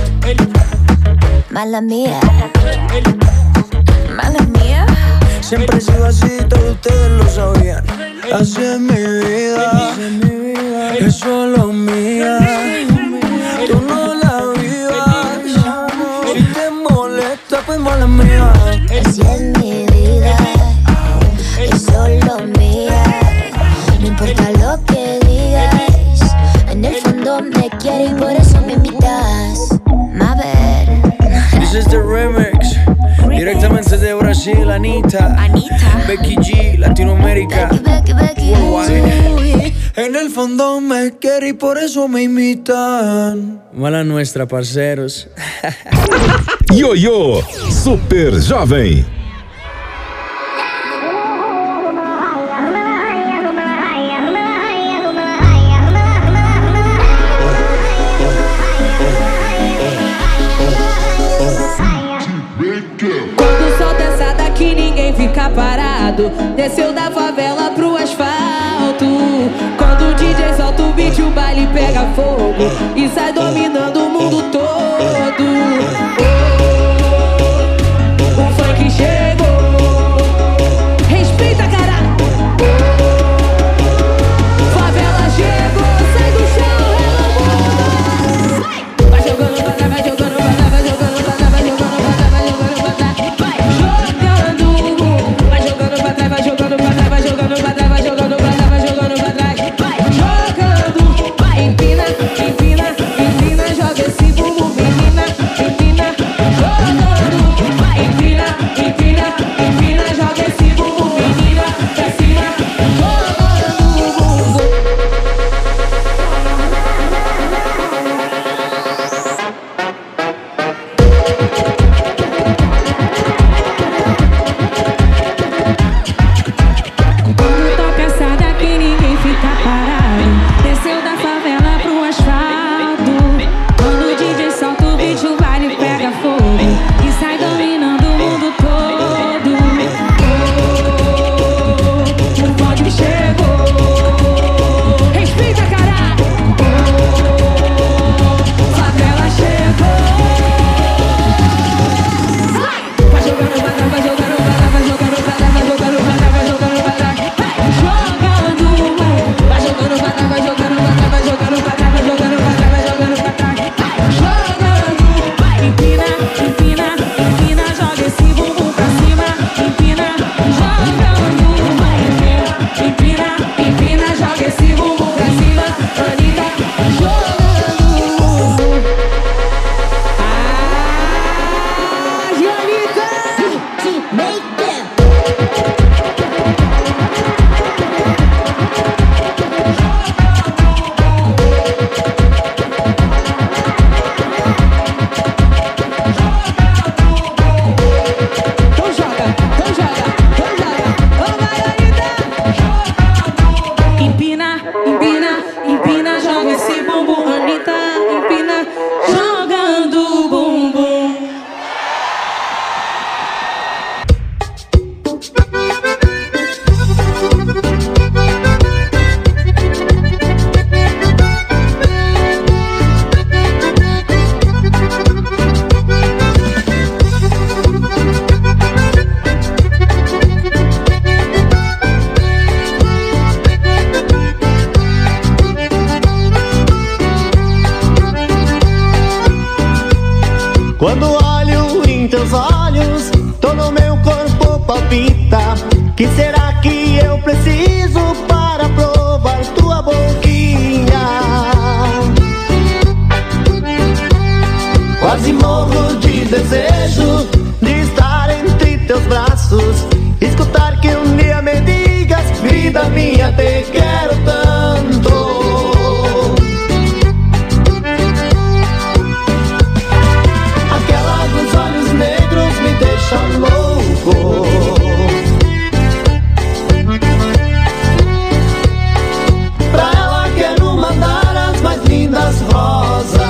mala mía, mala mía. siempre he sido así, todos ustedes lo sabían. Así es mi vida, es solo mía. Tú no la vivas, si te molesta pues mala mía. Así es mi vida, es solo mía. No importa lo que digas, en el fondo me quieres y por eso me invitas. A ver. This is the remix, directamente de Brasil, Anita, Becky G, Latinoamérica, Worldwide. En el fondo me quiere y por eso me imitan. Mala nuestra, parceros. Ioiô Super Jovem. Quando o sol desce daqui ninguém fica parado. Desceu da favela pro asfalto. Quando o DJ solta o beat o baile pega fogo e sai dominando o mundo todo. O funk chegou, respeita caralho. Favela chegou, sai do chão, relamou. Vai jogando pra trás, vai jogando pra trás, vai jogando pra trás, vai jogando pra trás, vai jogando pra trás. Vai jogando pra trás, vai jogando pra trás, vai jogando pra trás, vai jogando pra trás, vai jogando pra trás. Jogando, empina, empina, empina, joga esse bumbum, menina, empina, jogando, empina, empina, empina, joga esse bumbum, menina, pra cima, jogando o bumbum. Quando toca essa daqui ninguém fica parado. Desceu da favela pro asfalto. Quando o DJ solta o beat o baile pega fogo e sai dominando o mundo todo. O funk chegou, respeita caralho. Favela chegou. Vai jogando pra trás, vai jogando pra trás, vai jogando pra trás, vai jogando pra trás, vai jogando pra trás. Jogando, vai jogando pra trás, vai jogando pra trás, vai jogando pra trás, vai jogando pra trás, vai jogando pra trás. Jogando, empina, empina, empina, joga esse bumbum pra cima, empina, jogando, empina, empina, empina, joga esse bumbum pra cima, Anitta, jogando. Quando olho em teus olhos, todo meu corpo palpita. Que será que eu preciso para provar tua boquinha? Quase morro de desejo de estar entre teus braços, escutar que um dia me digas: vida minha, te quero tanto. Aquela dos olhos negros me deixa louco. Pra ela quero mandar as mais lindas rosas.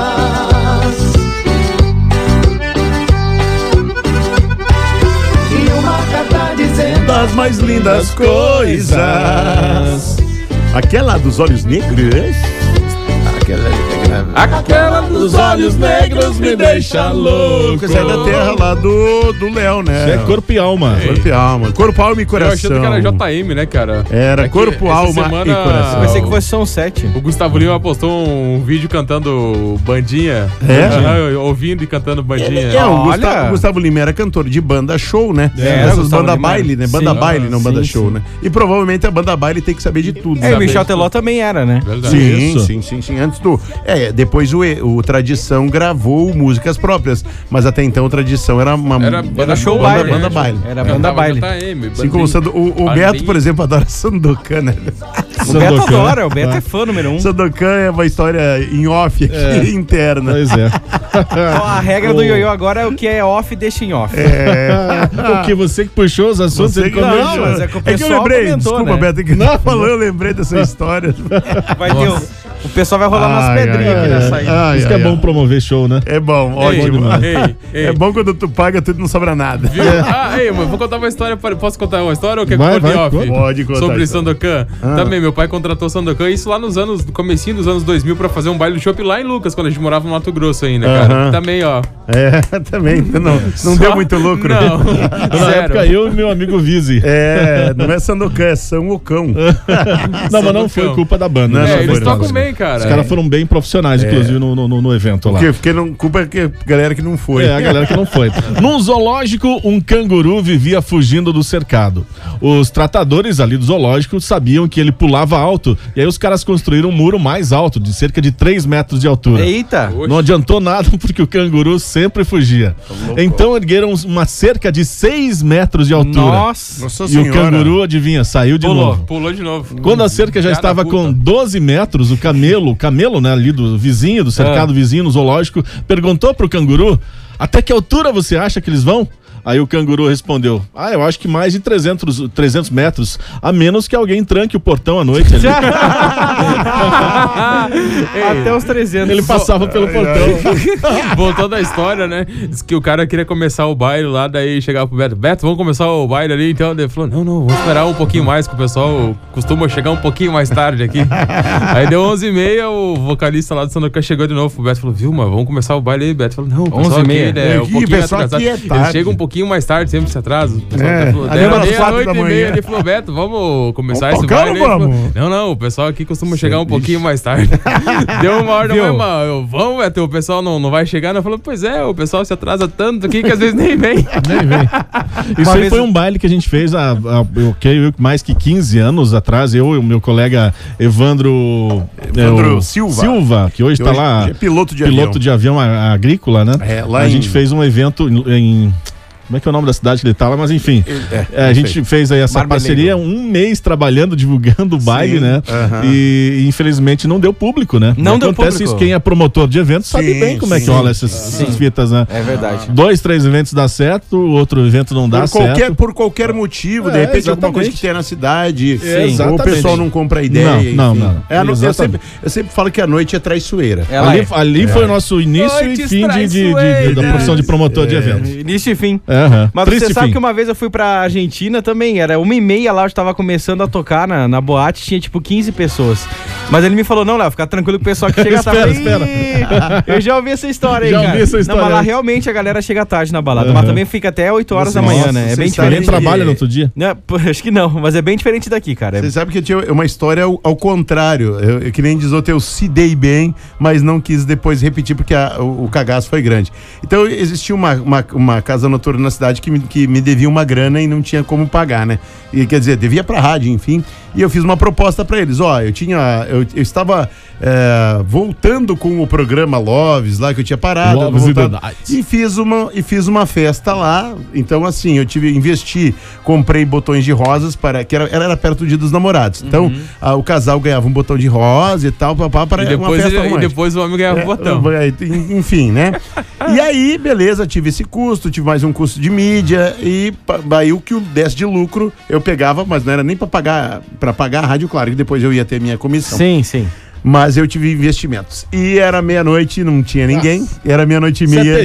Das mais lindas coisas. Aquela dos olhos negros. Aquela dos olhos negros me deixa louco. Essa é da terra lá do Léo, né? Isso é corpo e alma. Corpo e alma. Corpo, alma e coração. Eu achando que era JM, né, cara? Era corpo, alma e coração. Eu pensei que fosse São 7. O Gustavo Lima postou um vídeo cantando Bandinha. Ouvindo e cantando Bandinha. O Gustavo Lima era cantor de banda show, né? Essas banda baile, né? Banda baile, não banda show, né? E provavelmente a banda baile tem que saber de tudo. O Michel Teló também era, né? Sim. Antes do... depois o Tradição gravou músicas próprias, mas até então o Tradição era uma... Era show baile. Banda baile. Era banda baile. Assim como o Beto, por exemplo, adora Sandokan, né? O Beto adora, o Beto é fã número 1. Sandokan é uma história em off aqui, interna. Pois é. Então, a regra do ioiô agora é o que é off, deixa em off. O que você que puxou os assuntos, ele comentou. Não, mas é que o pessoal eu lembrei, comentou, desculpa, né? Beto, que não falou, eu lembrei dessa história. Vai ter o pessoal vai rolar umas pedrinhas aqui nessa aí. Isso que é bom promover show, né? É bom, ótimo. É bom quando tu paga, tudo não sobra nada. Viu? Mas vou contar uma história. Posso contar uma história ou quer vai, off? Pode contar. Sobre Sandokan. Também, meu pai contratou Sandokan, isso lá no comecinho dos anos 2000 pra fazer um baile do chopp lá em Lucas, quando a gente morava no Mato Grosso ainda, cara. Também, ó. Também. Não deu muito lucro. Não. Na época eu e meu amigo Vise. Não é Sandokan, é São Ocão. Não, mas não foi culpa da banda. Né? Eles tocam bem, cara. Os caras foram bem profissionais, inclusive, no evento lá. Porque culpa é a galera que não foi. A galera que não foi. Num zoológico, um canguru vivia fugindo do cercado. Os tratadores ali do zoológico sabiam que ele pulava alto, e aí os caras construíram um muro mais alto, de cerca de 3 metros de altura. Eita! Não adiantou nada, porque o canguru sempre fugia. Então ergueram uma cerca de 6 metros de altura. Nossa e o canguru, adivinha, saiu de novo. Pulou de novo. Quando a cerca já estava com 12 metros, o camelo, né, ali do vizinho, do cercado vizinho no zoológico, perguntou pro canguru: até que altura você acha que eles vão? Aí o canguru respondeu: eu acho que mais de 300 metros, a menos que alguém tranque o portão à noite ali. Até os 300. Ele passava pelo portão. Voltando à história, né? Diz que o cara queria começar o baile lá, daí chegava pro Beto, vamos começar o baile ali, então ele falou: não, vamos esperar um pouquinho mais, que o pessoal costuma chegar um pouquinho mais tarde aqui. Aí deu 11h30, o vocalista lá do Sandokan chegou de novo, o Beto falou: viu, mas vamos começar o baile aí? O Beto falou: não, 11h30, um pouquinho atrasado. Ele chega um pouquinho mais tarde, sempre se atrasa. O pessoal meia-noite e meia, ele falou: Beto, vamos começar esse baile? Vamos. Não, o pessoal aqui costuma chegar um pouquinho mais tarde. Deu uma hora, vamos, Beto, o pessoal não vai chegar. Eu falei: pois é, o pessoal se atrasa tanto aqui que às vezes nem vem. Isso aí foi um baile que a gente fez há mais que 15 anos atrás, eu e o meu colega Evandro Silva, que hoje está lá, é piloto de avião agrícola, né? A gente fez um evento em Como é que é o nome da cidade que ele tá lá? Mas enfim, a gente fez aí essa parceria, um mês trabalhando, divulgando o baile, né? E infelizmente não deu público, né? Não deu acontece público. Isso, quem é promotor de eventos sabe bem como é que rola essas fitas, né? É verdade. 2, 3 eventos dá certo, o outro evento não dá certo. Por qualquer motivo, de repente alguma coisa que tem na cidade, ou o pessoal não compra a ideia. Não. Eu sempre falo que a noite é traiçoeira. Ali foi o nosso início e fim da profissão de promotor de eventos. Início e fim. Mas Triste você sabe fim. que uma vez eu fui pra Argentina também, era 1h30 lá, eu estava começando a tocar na boate, tinha tipo 15 pessoas. Mas ele me falou, não, Léo, fica tranquilo que o pessoal que chega tarde. Espera. Eu já ouvi essa história aí, Já cara. ouvi essa história. Não, mas lá realmente a galera chega tarde na balada. Mas também fica até 8 horas da manhã, né? É bem Alguém diferente. trabalha no outro dia? Não, acho que não, mas é bem diferente daqui, cara. Você sabe que eu tinha uma história ao contrário. Eu que nem diz outro, eu se dei bem, mas não quis depois repetir porque o cagaço foi grande. Então existia uma casa noturna na cidade que me devia uma grana e não tinha como pagar, né? E, quer dizer, devia pra rádio, enfim. E eu fiz uma proposta pra eles. Ó, eu estava voltando com o programa Loves lá que eu tinha parado. Loves e the Nights. E fiz uma festa lá. Então, assim, investi, comprei botões de rosas que era perto do Dia dos Namorados. Então, o casal ganhava um botão de rosa e tal, para uma festa romântica. E depois o homem ganhava um botão. Enfim, né? E aí, beleza, tive esse custo, tive mais um custo de mídia e aí o que eu desse de lucro eu pegava, mas não era nem para pagar a rádio, claro, que depois eu ia ter minha comissão. Sim. Mas eu tive investimentos. E era meia-noite, não tinha ninguém. Era meia-noite e meia.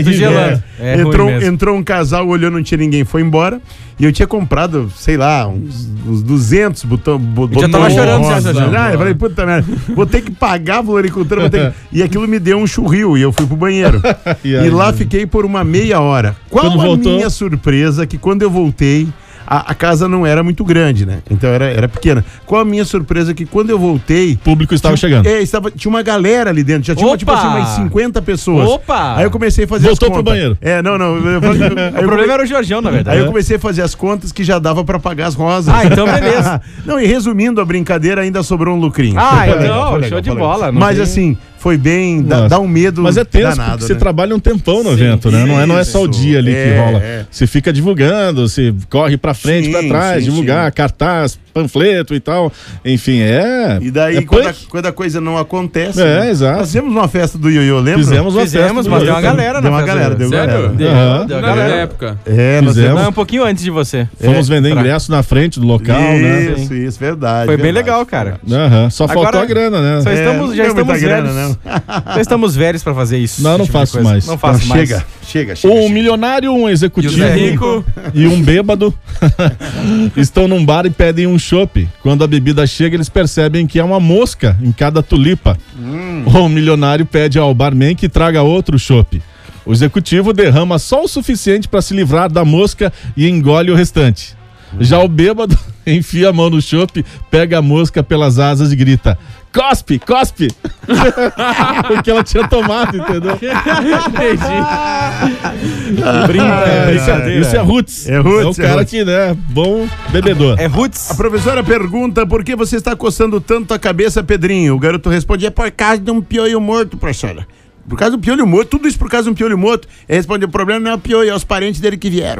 Entrou um casal, olhou, não tinha ninguém, foi embora. E eu tinha comprado, sei lá, uns 200 botões. Já tava chorando, eu falei, puta merda, vou ter que pagar a floricultura. E aquilo me deu um churril e eu fui pro banheiro. E lá fiquei por uma meia hora. Qual a minha surpresa que quando eu voltei, a casa não era muito grande, né? Então era pequena. Qual a minha surpresa que quando eu voltei... O público estava chegando. Tinha uma galera ali dentro. Já tinha tipo assim, umas 50 pessoas. Opa! Aí eu comecei a fazer Voltou as contas. pro banheiro. O problema era o Jorjão, na verdade. Aí eu comecei a fazer as contas que já dava pra pagar as rosas. Então beleza. Não, e resumindo a brincadeira, ainda sobrou um lucrinho. Show de bola. Mas assim... Foi bem, dá um medo. Mas é tenso, danado, porque você né? trabalha um tempão no evento, né? Não é só o dia ali que rola. Você fica divulgando, você corre pra frente, pra trás, divulgar, cartaz, panfleto e tal. Enfim, E daí, quando a coisa não acontece... exato. Nós fizemos uma festa do Ioiô, lembra? Fizemos, mas deu uma galera na festa. Deu Sério? Deu Na galera. época. Nós Não, um pouquinho antes de você. Fomos vender ingresso na frente do local, né? Isso, verdade. Foi bem legal, cara. Só faltou a grana, né? Já estamos velhos. Já estamos velhos pra fazer isso. Não faço mais. Não faço mais. Chega. Um milionário, um executivo rico e um bêbado estão num bar e pedem um chopp. Quando a bebida chega, eles percebem que há uma mosca em cada tulipa. O milionário pede ao barman que traga outro chopp. O executivo derrama só o suficiente para se livrar da mosca e engole o restante. Já o bêbado enfia a mão no chopp, pega a mosca pelas asas e grita: cospe! Porque ela tinha tomado, entendeu? Brincadeira. Isso é Roots. É o cara que, né, bom bebedor. É Roots. A professora pergunta: por que você está coçando tanto a cabeça, Pedrinho? O garoto responde: é por causa de um piolho morto, professora. Por causa do piolho morto, tudo isso por causa de um piolho morto. Ele respondeu: o problema não é o piolho, é os parentes dele que vieram.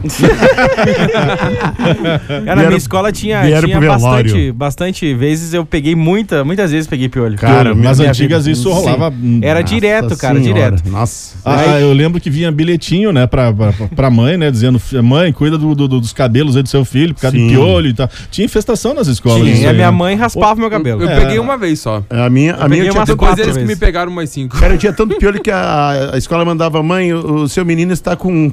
Na minha escola tinha bastante vezes, eu peguei muitas vezes peguei piolho. Cara, nas antigas isso rolava. Era direto, cara, direto. Nossa. Eu lembro que vinha bilhetinho, né, pra mãe, né, dizendo: mãe, cuida dos cabelos aí do seu filho, por causa de piolho e tal. Tinha infestação nas escolas. Sim, a minha mãe raspava meu cabelo. Eu peguei uma vez só. A minha tinha depois eles que me pegaram mais 5. Cara, eu tinha tanto piolho que a escola mandava: mãe, o seu menino está com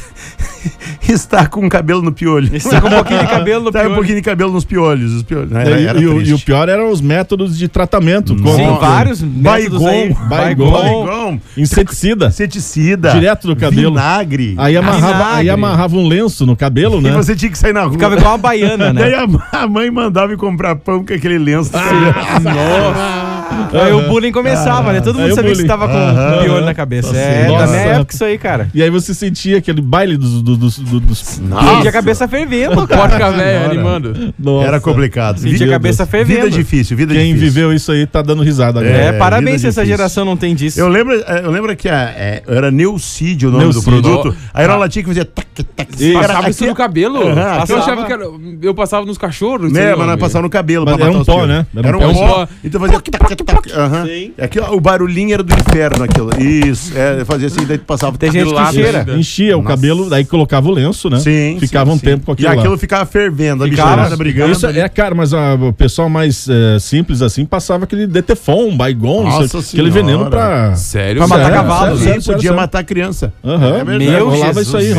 cabelo no piolho. Está com um pouquinho de cabelo no piolho. Um pouquinho de cabelo nos piolhos. E o pior eram os métodos de tratamento. Sim, vários métodos aí. Baigon. Inseticida. Direto do cabelo. Vinagre. Aí amarrava um lenço no cabelo, né? E você tinha que sair na rua. Ficava igual uma baiana, né? Daí a mãe mandava ir comprar pão com aquele lenço. Nossa. Aí o bullying começava, né? Todo mundo sabia que você tava com piolho na cabeça. Da minha época isso aí, cara. E aí você sentia aquele baile dos... Sentia a cabeça fervendo, cara. Porca velha animando. Era complicado. Sentia a cabeça fervendo. Vida difícil, Quem viveu isso aí tá dando risada agora. Parabéns se essa geração não tem disso. Eu lembro que era Neucídio o nome do produto. Aí era uma latinha que fazia tac. Passava isso no cabelo? Eu achava que eu passava nos cachorros. Mas não passava no cabelo. Mas era um pó, né? Era um pó. Então fazia Aqui, o barulhinho era do inferno, aquilo. Isso, fazia assim, daí passava. Tem gente que cheira. Enchia o cabelo, daí colocava o lenço, né? Sim. Ficava um tempo com aquilo. E aquilo ficava fervendo, a bicharada brigando. Isso cara, mas o pessoal mais simples assim passava aquele Detefon, Baigon, aquele veneno pra. Sério? Pra matar cavalos. Podia matar criança. Rolava isso aí, rolava.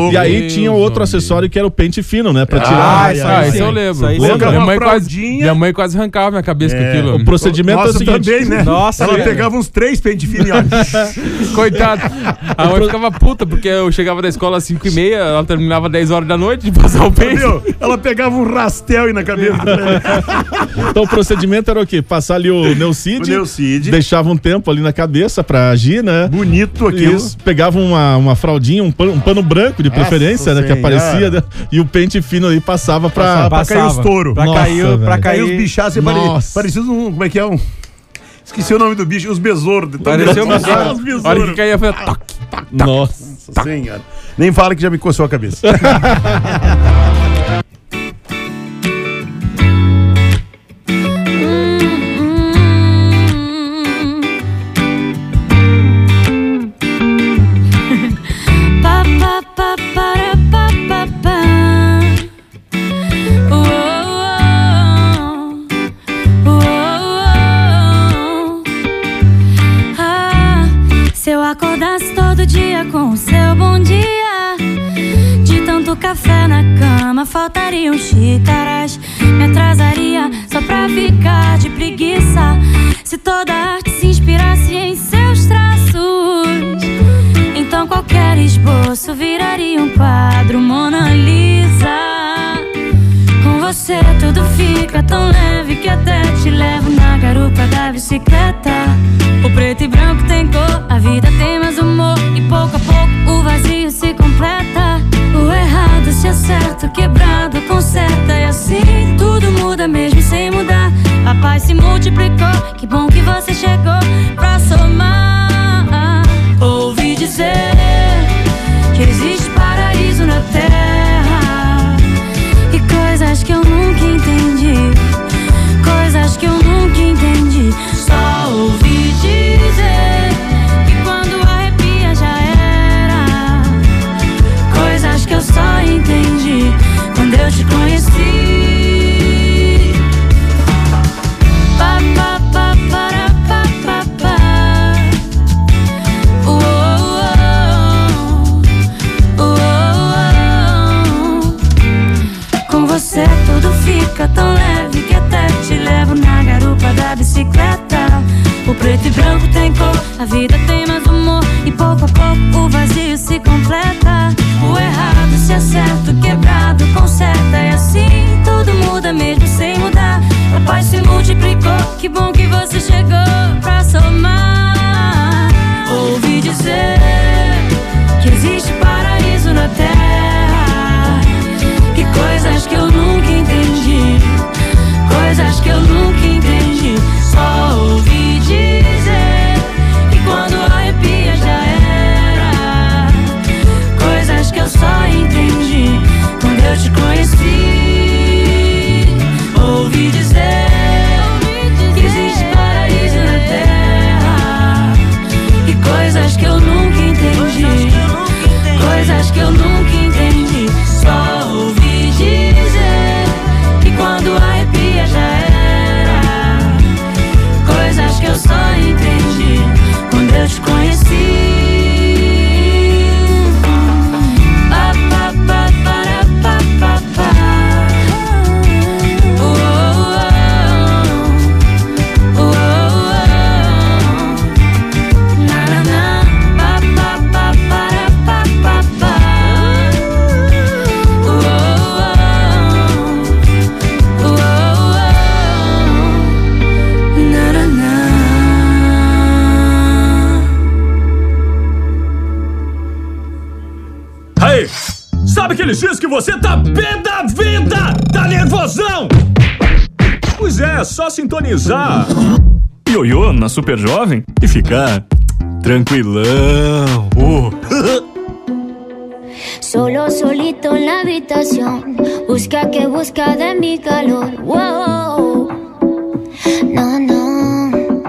jogo. E aí tinha outro acessório que era o pente fino, né? Pra tirar. Isso eu lembro. Minha mãe quase arrancava minha cabeça com aquilo. O procedimento é o seguinte. Também, né? Nossa, ela pegava uns 3 pente finos. Coitado. A mãe ficava puta, porque eu chegava da escola às 5h30, ela terminava 10 horas da noite de passar o pente. Ela pegava um rastel aí na cabeça. Então o procedimento era o quê? Passar ali o Neucid, deixava um tempo ali na cabeça pra agir, né? Bonito aquilo. Isso, pegava uma fraldinha, um pano branco de preferência, né? Que aparecia, né? E o pente fino aí passava pra cair os touros. Pra cair os bichaços. Parecia como é que é? Esqueci o nome do bicho, os besouros. Pareceu um besouro. A hora que caía, foi toque. Nossa senhora. Nem fala que já me coçou a cabeça. Se eu acordasse todo dia com o seu bom dia, de tanto café na cama faltariam xícaras. Me atrasaria só pra ficar de preguiça. Se toda arte se inspirasse em seus traços, então qualquer esboço viraria um quadro Mona Lisa. Com você tudo fica tão leve que até te levo na garupa da bicicleta. O preto e branco tem cor, a vida tem mais humor, e pouco a pouco o vazio se completa. O errado se acerta, o quebrado conserta, e assim tudo muda mesmo sem mudar. A paz se multiplicou, que bom que você chegou pra somar. Ouvi dizer que existe paraíso na terra, e coisas que eu nunca entendi, coisas que eu nunca entendi. Só ouvi dizer que quando arrepia já era, coisas que eu só entendi quando eu te conheci. Pa, pa, pa, para, pa, pa, pa. Com você tudo fica tão leve que até te levo na garupa da bicicleta. O preto e branco tem cor, a vida tem mais humor, e pouco a pouco o vazio se completa. O errado se acerta, o quebrado conserta, e assim tudo muda mesmo sem mudar. A paz se multiplicou, que bom que você chegou pra somar. Ouvi dizer que existe paraíso na terra, e coisas que eu nunca entendi, coisas que eu nunca entendi. Só ouvi dizer que quando arrepia já era, coisas que eu só entendi quando eu te conheci. Ouvi dizer que existe paraíso na terra, e coisas que eu nunca entendi, coisas que eu nunca entendi. Só ouvi dizer que quando arrepia já era, coisas que eu só entendi quando eu te conheci. Pa, pa, pa, para, pa, pa, pa. Oh, oh, oh. Oh, oh, oh. Na, na, na. Pa, pa, pa, para, pa, pa, pa. Oh, oh, oh. Oh, oh, oh. Na, na, na. Aí, sabe aquele X que você tá pé da vida? Tá nervosão? Pois é, só sintonizar Ioiô na Super Jovem e ficar tranquilão. Solo solito en la habitación, busca que busca de mi calor. Wow. No, no.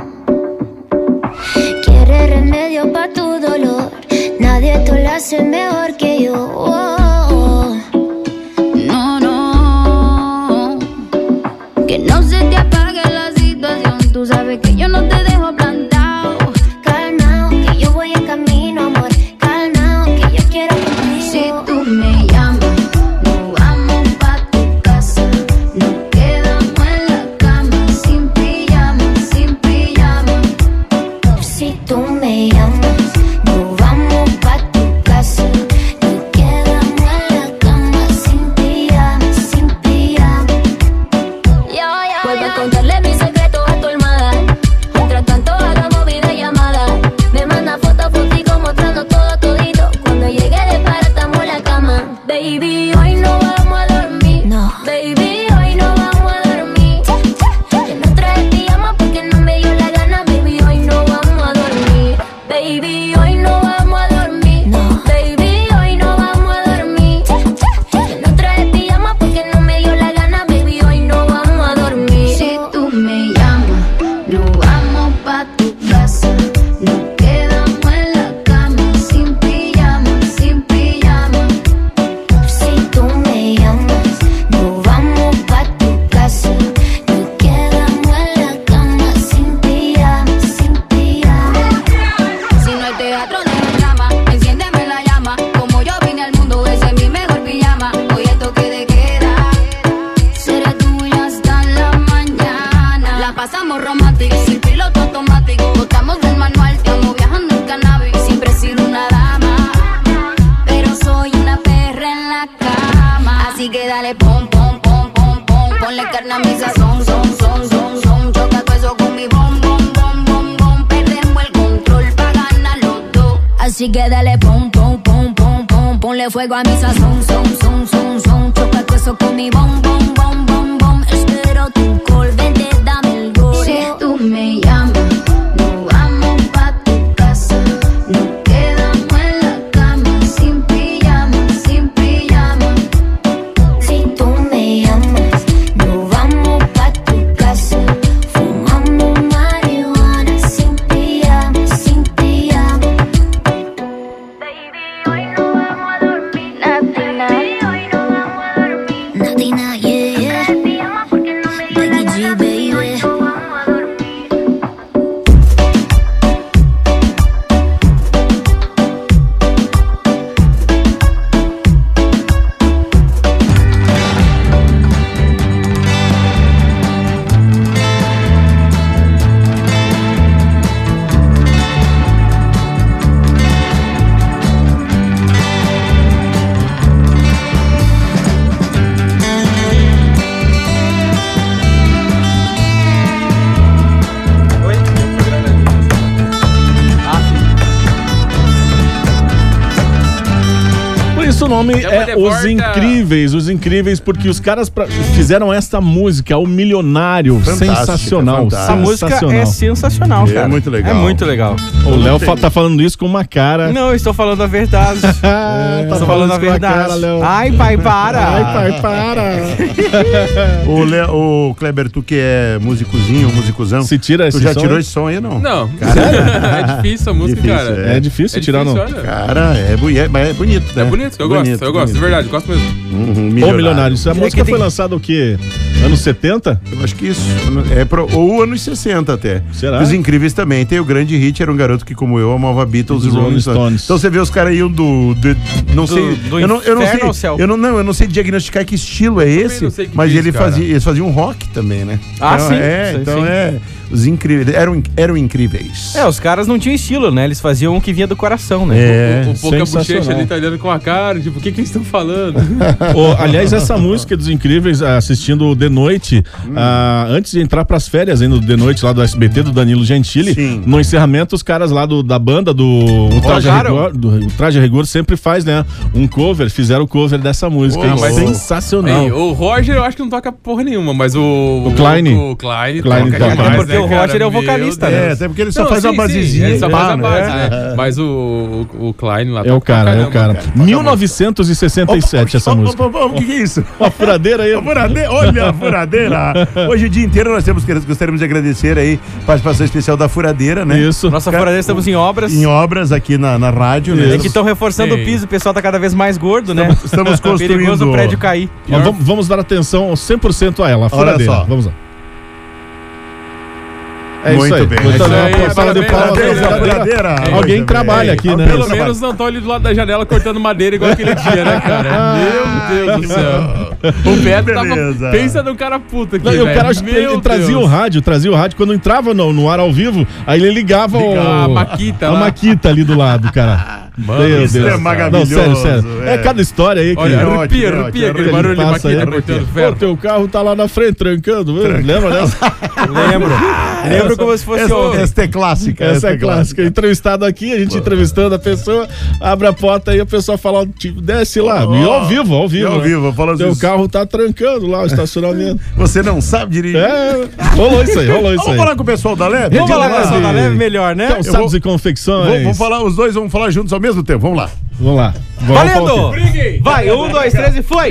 Quiere remedio pa' tu dolor, nadie te lo hace mejor que yo. Wow. No, no. Que no se te apague la situación, tú sabes que yo no te dejo plantado. Calmao, que yo voy en camino, amor. Calmao, que yo quiero contigo. Si tú contarle mis secretos a tu almohada. Mientras tanto hagamos videollamada. Me manda fotico mostrando todo todito. Cuando llegue de para estamos en la cama. Baby, hoy no vamos a dormir. No. Baby, hoy no vamos a dormir. Que no traje pijama porque no me dio la gana. Baby, hoy no vamos a dormir. Baby, hoy no vamos a dormir. No. Baby, hoy no vamos a dormir. Que no traje pijama porque no me dio la gana. Baby, hoy no vamos a dormir. Si tú me llamas, nos vamos pa' tu casa. Nos quedamos en la cama sin pijama, sin pijama. Si tú me llamas, nos vamos pa' tu casa. Nos quedamos en la cama sin pijama, sin pijama. Si no hay teatro, no hay drama. Enciéndeme la llama. Como yo vine al mundo, ese es mi mejor pijama. Hoy es toque de queda. Seré tuya hasta la mañana. La pasamos romántico, sin piloto automático. Botamos del manual, estamos viajando en cannabis. Siempre he sido una dama, pero soy una perra en la cama. Así que dale pom, pom, pom, pom, pom. Ponle carne a mi sazón, son. Choca todo eso con mi bom, bom, bom, bom, bom. Perdemos el control pa' ganar los dos. Así que dale pom, pom, pom, pom, pom. Ponle fuego a mi sazón, son. Choca todo eso con mi bom, bom, bom, bom, bom. Espero tu call, vente, dame el gol. Si tú me llamas, nos vamos pa' tu casa. Nos quedamos en la cama sin pijama, sin pijama. Si tú me llamas, nos vamos pa' tu casa. Fumamos marihuana sin pijama, sin pijama. Baby, hoy no vamos a dormir. Natina, hoy no vamos a dormir. Natina, yeah. Becky G, baby. Por isso o nome é Os Incríveis, porque os caras fizeram esta música, O Milionário. Fantástico, sensacional. fantástico. Essa música é sensacional, cara. É muito legal. É muito legal. O Léo tá falando isso com uma cara. Não, eu estou falando a verdade. Estou falando a verdade. Ai, pai, para. Ai, pai, para. O Kleber, tu que é musicuzão. Se tira esse Tu já som? tirou esse som aí, não? Não. Sério? É difícil a música, Difícil, cara. É difícil tirar, não. olha. Cara, mas é bonito, né? É bonito, eu gosto, de verdade, gosto mesmo. Ô, Milionário, essa música foi lançada o quê? Anos 70? Eu acho que isso. Ou anos 60 até. Será? Os Incríveis também. Tem o grande hit, era um garoto que, como eu, amava Beatles e Rolling Stones. Então você vê os caras iam não sei. Eu não sei. Eu não sei diagnosticar que estilo é esse, mas eles faziam rock também, né? Ah, então, sim. Então sim. Os Incríveis. Eram incríveis. Os caras não tinham estilo, né? Eles faziam o que vinha do coração, né? O Pouca Bochecha ali tá olhando com a cara, tipo, o que eles estão falando? Aliás, essa música dos Incríveis, assistindo The Noite, antes de entrar pras férias ainda do The Noite lá do SBT, do Danilo Gentili, no encerramento os caras lá da banda do Traje a Rigor sempre faz, né? Um cover, fizeram o cover dessa música. Sensacional. O Roger eu acho que não toca porra nenhuma, mas o Klein. O Klein toca demais, até porque o Roger é o vocalista, né? Até porque ele só faz a basezinha. Ele só faz a base, né? Mas o Klein lá é o cara. 1967 essa música. O que é isso? Uma furadeira aí. Olha a furadeira. Hoje o dia inteiro nós gostaríamos de agradecer aí a participação especial da furadeira, né? Isso. Nossa furadeira, estamos em obras. Em obras aqui na rádio, né? É que estão reforçando o piso, o pessoal tá cada vez mais gordo, né? Estamos construindo. É perigoso o prédio cair. Vamos dar atenção 100% a ela, a furadeira. Olha só. Vamos lá. Muito bem. Alguém trabalha aqui, né? Pelo menos não estão ali do lado da janela cortando madeira igual aquele dia, né, cara? Meu Deus do céu. O Beto tava... Pensa no cara puta aqui, o cara trazia o rádio. Quando entrava no ar ao vivo, aí ele ligava a Maquita ali do lado, cara. Meu isso Deus. é maravilhoso. Não, sério. É cada história aí que... Olha, ótimo, arrepia aquele ele barulho de passa máquina aí. cortando Pô, ferro. teu carro tá lá na frente, trancando. Lembra dessa? Lembro como se fosse ontem. Essa é clássica. Essa é clássica. Entrevistado aqui, a gente entrevistando a pessoa, abre a porta e a pessoa fala, tipo, desce lá. E ao vivo. E ao vivo, fala Teu assim, carro tá trancando lá o estacionamento. você não sabe dirigir. Rolou isso aí. Vamos falar com o pessoal da Leve? Vamos falar com o pessoal da Leve melhor, né? Calçados e confecções. Vamos falar, os dois vamos falar juntos ao mesmo tempo. Vamos lá. Vamos lá. Valendo! Vai, 1, 2, 3 e foi!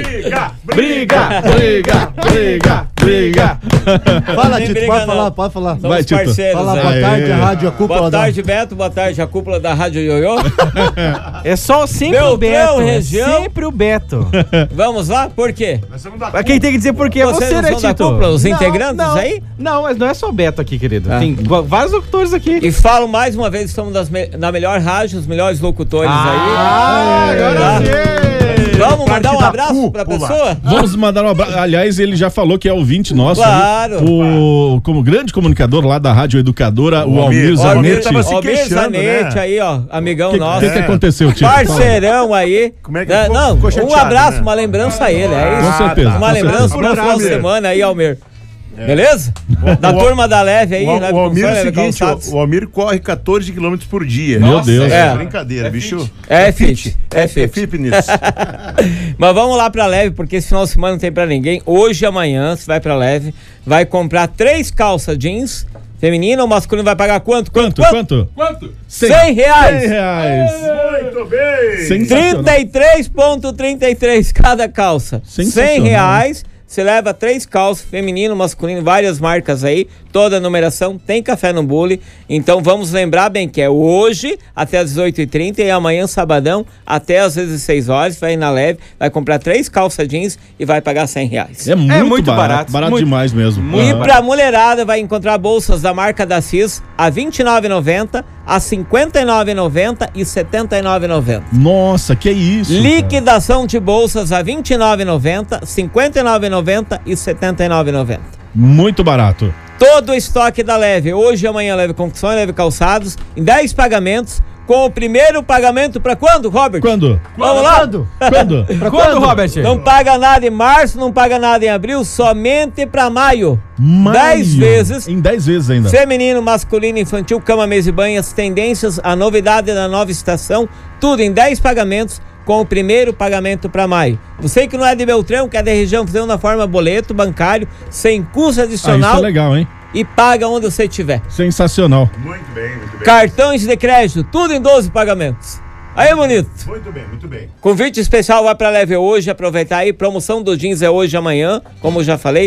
Briga! Fala, Tito, pode falar. Vai, Tito. Fala, boa tarde, a Rádio A Cúpula. Boa tarde, Beto. Boa tarde, a cúpula da Rádio Ioiô. É só sempre o Beltrão, Beto. região. Sempre o Beto. Vamos lá? Por quê? Quem tem que dizer por quê é Vocês você, não né, são da Tito? cúpula, os integrantes aí? Não, mas não é só o Beto aqui, querido. Ah. Tem vários locutores aqui. E falo mais uma vez, estamos na melhor rádio, os melhores locutores agora aí. sim! Vamos mandar um abraço pra pessoa? Vamos mandar um abraço. Aliás, ele já falou que é ouvinte nosso. Claro. Como grande comunicador lá da Rádio Educadora, o Almir Zanetti. Almir Zanetti aí, ó, amigão nosso. O que aconteceu, Tito? Parceirão aí. Como é que Não, ficou um chateado, abraço, né? uma lembrança a ele, é isso. Com certeza. Uma lembrança pro final de semana aí, Almir. Beleza? Da turma da Leve aí, né? O Almir é o seguinte, o Almir corre 14 km por dia. Meu Deus. É brincadeira, bicho. É fit. É fitness. Mas vamos lá pra Leve, porque esse final de semana não tem pra ninguém. Hoje e amanhã, você vai pra Leve, vai comprar 3 calças jeans, feminino ou masculino, vai pagar quanto? Quanto? R$100. Muito bem. 33,33 cada calça. R$100. Você leva 3 calças, feminino, masculino, várias marcas aí, toda a numeração, tem café no bule. Então vamos lembrar bem que é hoje até as 18h30 e amanhã, sabadão, até às 16 horas, vai ir na Leve, vai comprar 3 calças jeans e vai pagar R$100. É muito barato. Barato demais mesmo. E pra mulherada vai encontrar bolsas da marca da CIS a R$29,90, a R$59,90 e R$79,90. Nossa, que isso? Liquidação de bolsas a R$29,90, R$59,90 e R$79,90. Muito barato. Todo o estoque da Leve, hoje e amanhã, Leve Confecções, Leve Calçados, em 10 pagamentos, com o primeiro pagamento pra quando, Robert? Quando? Vamos lá? Quando? Pra quando, Robert? Não paga nada em março, não paga nada em abril, somente pra maio. 10 vezes. Em 10 vezes ainda. Feminino, masculino, infantil, cama, mesa e banho, as tendências, a novidade da nova estação, tudo em 10 pagamentos, com o primeiro pagamento para maio. Você que não é de Beltrão, que é da região, fazendo na forma boleto bancário, sem custo adicional. Isso é legal, hein? E paga onde você estiver. Sensacional. Muito bem. Cartões de crédito, tudo em 12 pagamentos. Aí, bonito. Muito bem. Convite especial vai pra Leve hoje, aproveitar aí, promoção do jeans é hoje e amanhã, como eu já falei.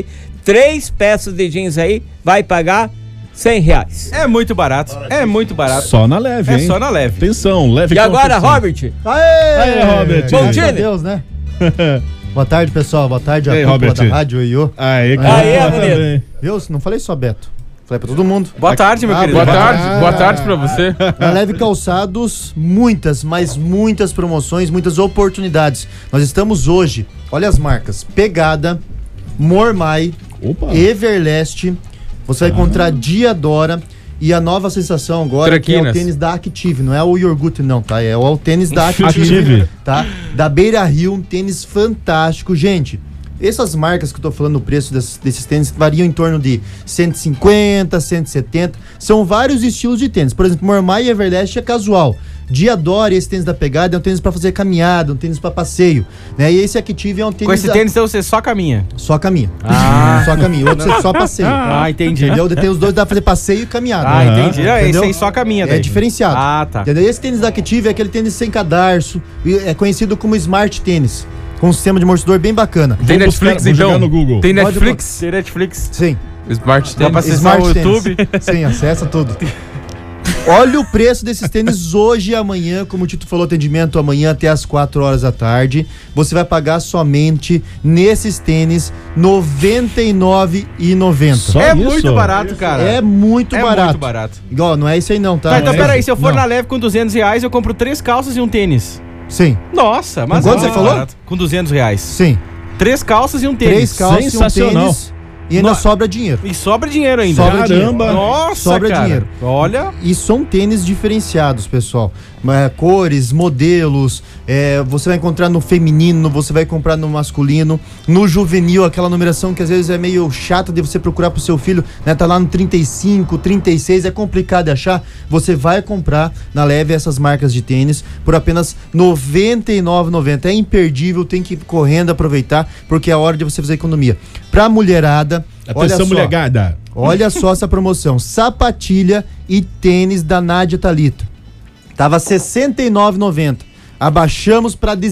3 peças de jeans aí, vai pagar R$100. É muito barato. Só na Leve, hein? É só na Leve. Atenção, Leve. E agora, Robert? Aê, Robert. Bom dia, dia, Deus, né? Boa tarde, pessoal. Boa tarde, a Ei, cúpula Robert. da Rádio Ioiô. Aê, bonito. Viu? Não falei só Beto. Falei pra todo mundo. Boa tarde, meu querido. Boa tarde pra você. Na Leve Calçados, muitas promoções, muitas oportunidades. Nós estamos hoje, olha as marcas, Pegada, Mormai, Everlast, você vai encontrar Diadora e a nova sensação agora, que é o tênis da Active, não é o iogurte não, tá? É o tênis da Active, tá? Da Beira Rio, um tênis fantástico, gente. Essas marcas que eu tô falando, o preço desses tênis variam em torno de 150, 170. São vários estilos de tênis. Por exemplo, Mormai e Everlast é casual. Diadora, esse tênis da Pegada é um tênis pra fazer caminhada, um tênis pra passeio, né? E esse Active é um tênis... Com esse tênis, então, você só caminha? Só caminha. Ah. Só caminha. Outro você só passeio. Ah, entendi. Entendeu? Tem os dois, dá pra fazer passeio e caminhada. Ah, entendi. Entendeu? Esse aí só caminha daí. É diferenciado. Ah, tá. Entendeu? Esse tênis da Active é aquele tênis sem cadarço, é conhecido como Smart Tênis, com um sistema de amortecedor bem bacana. Tem Netflix, então? No Google. Tem Netflix? Tem Netflix. Sim. Smart Dá pra Tênis. acessar o YouTube? Sim, acessa tudo. Olha o preço desses tênis hoje e amanhã, como o Tito falou, atendimento amanhã até as 4 horas da tarde. Você vai pagar somente nesses tênis R$99,90. É muito barato, cara. É muito barato. Muito barato. Igual, não é isso aí não, tá? Tá, então Não é peraí, isso. se eu for Não. na Leve com R$200, eu compro 3 calças e um tênis. Sim. Nossa, mas quanto é você falou? barato. Com R$200. Sim. 3 calças e um tênis. 3 calças e um tênis. E ainda sobra dinheiro. E sobra dinheiro ainda. Sobra dinheiro. Nossa, sobra cara. dinheiro. Olha. E são tênis diferenciados, pessoal. cores, modelos, você vai encontrar no feminino, você vai comprar no masculino, no juvenil, aquela numeração que às vezes é meio chata de você procurar pro seu filho, né? Tá lá no 35, 36, é complicado de achar. Você vai comprar na Leve essas marcas de tênis por apenas R$ 99,90. É imperdível, tem que ir correndo aproveitar, porque é a hora de você fazer economia. Pra mulherada, atenção, mulherada. Olha só essa promoção, sapatilha e tênis da Nádia Thalita. Tava R$ 69,90. Abaixamos para R$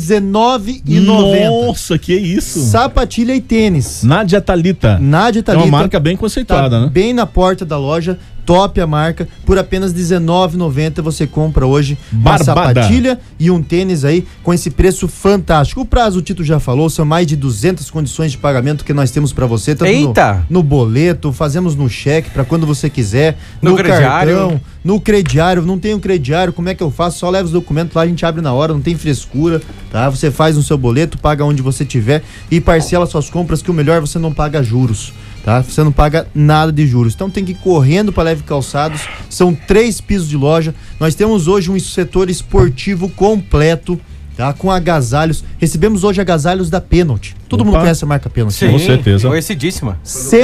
19,90. Nossa, que isso? Sapatilha e tênis. Nádia Thalita. Nádia Thalita. É uma marca bem conceituada, né? Bem na porta da loja, top a marca. Por apenas R$ 19,90 você compra hoje uma sapatilha e um tênis aí com esse preço fantástico. O prazo, o Tito já falou, são mais de 200 condições de pagamento que nós temos para você. Tanto no boleto, fazemos no cheque para quando você quiser, no cartão, no crediário. Não tem um crediário, como é que eu faço? Só leva os documentos lá, a gente abre na hora, não tem frescura, tá? Você faz no seu boleto, paga onde você tiver e parcela suas compras, que o melhor você não paga juros. Tá? Você não paga nada de juros. Então tem que ir correndo para Leve Calçados. São 3 pisos de loja. Nós temos hoje um setor esportivo completo, tá? Com agasalhos. Recebemos hoje agasalhos da Penalty. Todo mundo conhece a marca Penalty. Sim, com certeza. Conhecidíssima.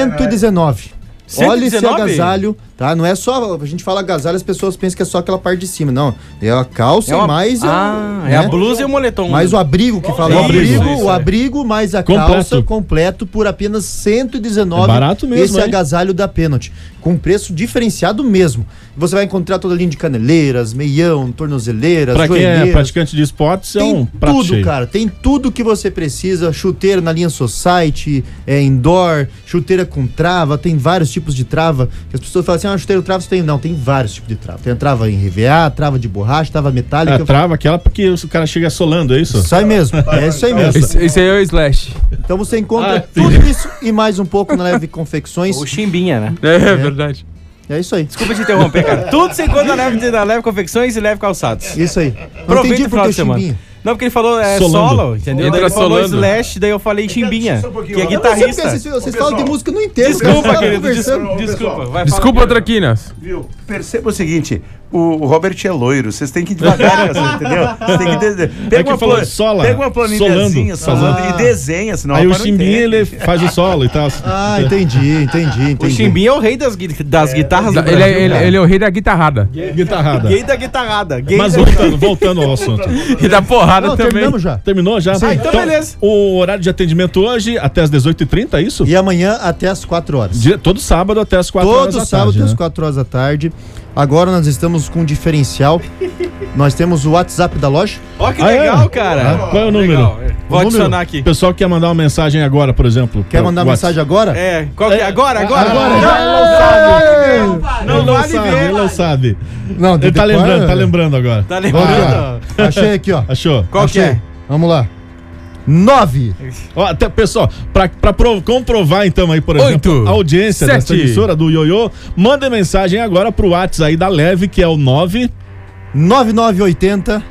119. Olha esse agasalho, tá? Não é só, a gente fala agasalho, as pessoas pensam que é só aquela parte de cima, não. É a calça e mais... é a blusa e o moletom. Mais o abrigo que fala. O abrigo mais a calça completo por apenas 119. É barato mesmo, esse agasalho da Penalty, com preço diferenciado mesmo. Você vai encontrar toda a linha de caneleiras, meião, tornozeleiras, pra quem é praticante de esportes, é um prato tudo, cheio. cara. Tem tudo que você precisa. Chuteira na linha Society, indoor, chuteira com trava, tem vários tipos de trava. As pessoas falam assim, chuteira trava, tem. Não, tem vários tipos de trava. Tem a trava em EVA, trava de borracha, trava metálica. Trava aquela porque o cara chega solando, é isso? Isso aí mesmo, é isso aí mesmo. Esse aí é o Slash. Então você encontra tudo isso e mais um pouco na Leve Confecções. O Chimbinha, né? É verdade. É isso aí. Desculpa te interromper, cara. Tudo você encontra na Leve Confecções e Leve Calçados. Isso aí. Não entendi por que Chimbinha. Não, porque ele falou solo, entendeu? Ele falou Slash, daí eu falei Chimbinha, que é guitarrista. Vocês falam de música, eu não entendo. Desculpa, querido, desculpa. Desculpa, Traquinas. Viu? Perceba o seguinte, o Robert é loiro, vocês têm que ir devagar, entendeu? Vocês têm que pega uma planilhazinha e desenha, senão aí o Chimbinha, ele faz o solo e tal. Entendi. O Chimbinha é o rei das guitarras do Brasil. Ele é o rei da guitarrada. Rei da guitarrada. Mas voltando ao assunto. E da porrada também. Terminamos já. Terminou já? Sim. Então beleza. O horário de atendimento hoje até as 18h30, é isso? E amanhã até as 4 horas. Todo sábado até as 4 horas da tarde. Todo sábado até as 4 horas da tarde. Agora nós estamos com um diferencial. Nós temos o WhatsApp da loja. Ó, que legal, cara. Qual é o número? Legal. Vou adicionar aqui. O pessoal quer mandar uma mensagem agora, por exemplo. Quer mandar mensagem agora? Qual que é? Agora. Não vale ver. Ele não sabe. Não, ele tá lembrando agora. Tá lembrando? Achei aqui, ó. Achou? Qual que é? Vamos lá. 9. Ó, até, pessoal, pra comprovar então aí, por exemplo, a audiência dessa emissora do Ioiô, manda mensagem agora pro WhatsApp aí da Leve, que é o 99980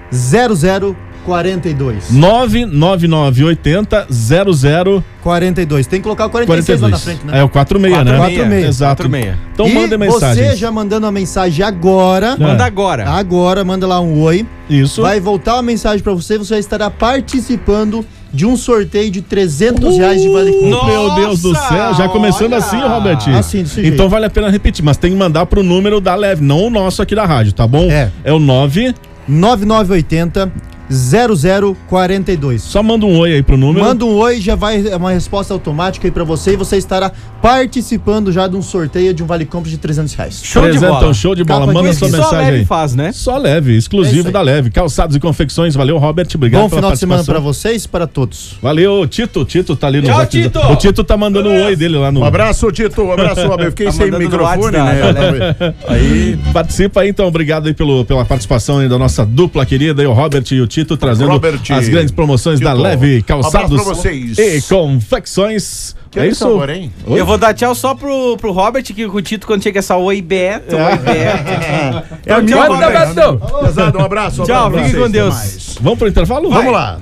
0042. 99980 0042. Tem que colocar o 46 lá na frente, né? É o 46, né? 46. Exato. 46. Então manda mensagem. Você já mandando a mensagem agora. Manda agora. Agora, manda lá um oi. Isso. Vai voltar uma mensagem pra você, você já estará participando de um sorteio de R$300 de Vale Compras. Meu Deus do céu, já começando assim, Robert? Assim, desse jeito. Então vale a pena repetir, mas tem que mandar pro número da Leve, não o nosso aqui da rádio, tá bom? É o 9980 0042. Só manda um oi aí pro número. Manda um oi, já vai uma resposta automática aí pra você e você estará participando já de um sorteio de um Vale Compras de R$300. Show de bola. Então, show de bola. Manda sua mensagem só Leve aí. Faz, né? Só Leve, exclusivo da Leve. Calçados e confecções. Valeu, Robert. Obrigado pela participação. Bom final de semana pra vocês e para todos. Valeu, Tito. Tito tá ali no Tchau, Tito. O Tito tá mandando um oi dele lá no... Um abraço, Tito. Um abraço, Robert. Fiquei sem microfone, né? Aí, participa aí, então. Obrigado aí pela participação aí da nossa dupla querida, aí, o Robert e o Tito, trazendo as grandes promoções da Leve Calçados e Confecções. É isso? Agora, hein? Eu vou dar tchau só pro Robert, que o Tito, quando chega essa oi, Beto. Oi, Beto. Tchau, Beto. Um abraço. Tchau, fiquem com Deus. Vamos pro intervalo? Vamos lá.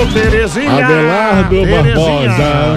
Terezinha. Abelardo Barbosa.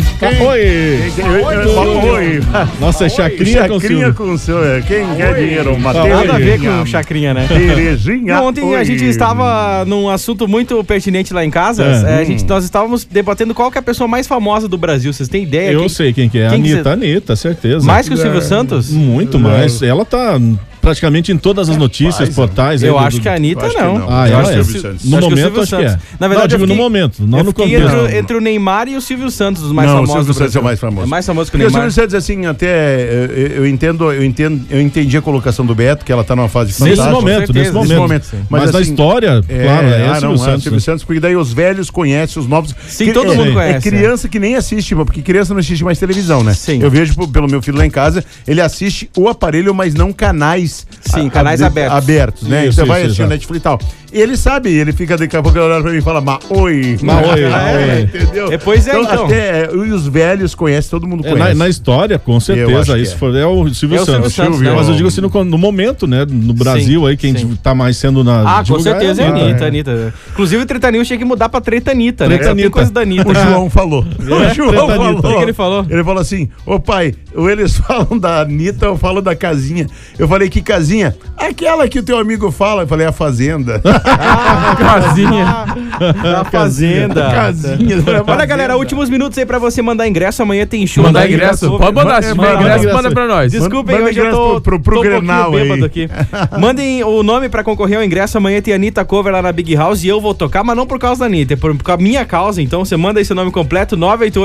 Oi. Nossa, é Chacrinha com Chacrinha com Silvio. Quem quer dinheiro? Mateus. Nada a ver com Chacrinha, né? Terezinha. Ontem a gente estava num assunto muito pertinente lá em casa. Nós estávamos debatendo qual que é a pessoa mais famosa do Brasil. Vocês têm ideia? Eu sei quem que é. Anitta, certeza. Mais que o Silvio Santos? Muito mais. Ela tá praticamente em todas as notícias, portais. Eu acho que a Anitta não. Eu acho que é o Silvio Santos. No momento, acho que é. Na verdade, no momento, não no começo. Entre o Neymar e o Silvio Santos, os mais famosos. O Silvio Santos é o mais famoso. É mais famoso que o Neymar. Porque o Silvio Santos, assim, até eu entendi a colocação do Beto, que ela tá numa fase fantástica. Nesse momento. Mas na história, claro, é o Silvio Santos. Porque daí os velhos conhecem, os novos. Sim, todo mundo conhece. É criança que nem assiste, porque criança não assiste mais televisão, né? Sim. Eu vejo pelo meu filho lá em casa, ele assiste o aparelho, mas não canais. Sim, canais abertos, né? Você vai assistir o Netflix e tal. E ele sabe, ele fica daqui a pouco olhando pra mim e fala, oi. Entendeu? Depois então. Até os velhos conhecem, todo mundo conhece. Na história, com certeza, isso é o Silvio Santos. Mas eu digo assim, no momento, né? No Brasil aí, quem tá mais sendo na. Com certeza é a Anitta. Inclusive o Treta News tinha que mudar pra Treta Anitta, né? Tem coisa da Anitta. O João falou. O que ele falou? Ele falou assim, ô pai, ou eles falam da Anitta ou falam da casinha. Eu falei, que casinha? Aquela que o teu amigo fala. Eu falei, a Fazenda. Casinha. Da Fazenda. Casinha. Olha, galera, últimos minutos aí pra você mandar ingresso. Amanhã tem show. Mandar ingresso? Pode mandar. Se tiver ingresso, manda pra nós. Desculpem, hoje eu tô pro Grenal bêbado aqui. Mandem o nome pra concorrer ao ingresso. Amanhã tem Anitta Cover lá na Big House e eu vou tocar, mas não por causa da Anitta, é por a minha causa. Então você manda aí seu nome completo,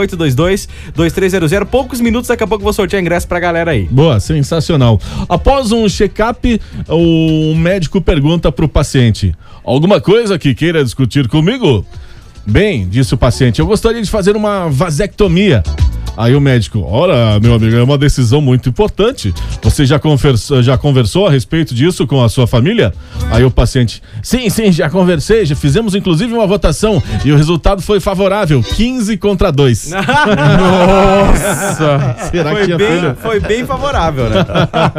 98822-2300. Poucos minutos, daqui a pouco eu vou sortear ingresso pra galera aí. Boa, sensacional. Após um check-up, o médico pergunta pro paciente: alguma coisa que queira discutir comigo? Bem, disse o paciente, eu gostaria de fazer uma vasectomia. Aí o médico, ora, meu amigo, é uma decisão muito importante. Você já conversou a respeito disso com a sua família? Aí o paciente, sim, já conversei, já fizemos inclusive uma votação e o resultado foi favorável, 15-2. Nossa! Será que tinha filho? Foi bem favorável, né?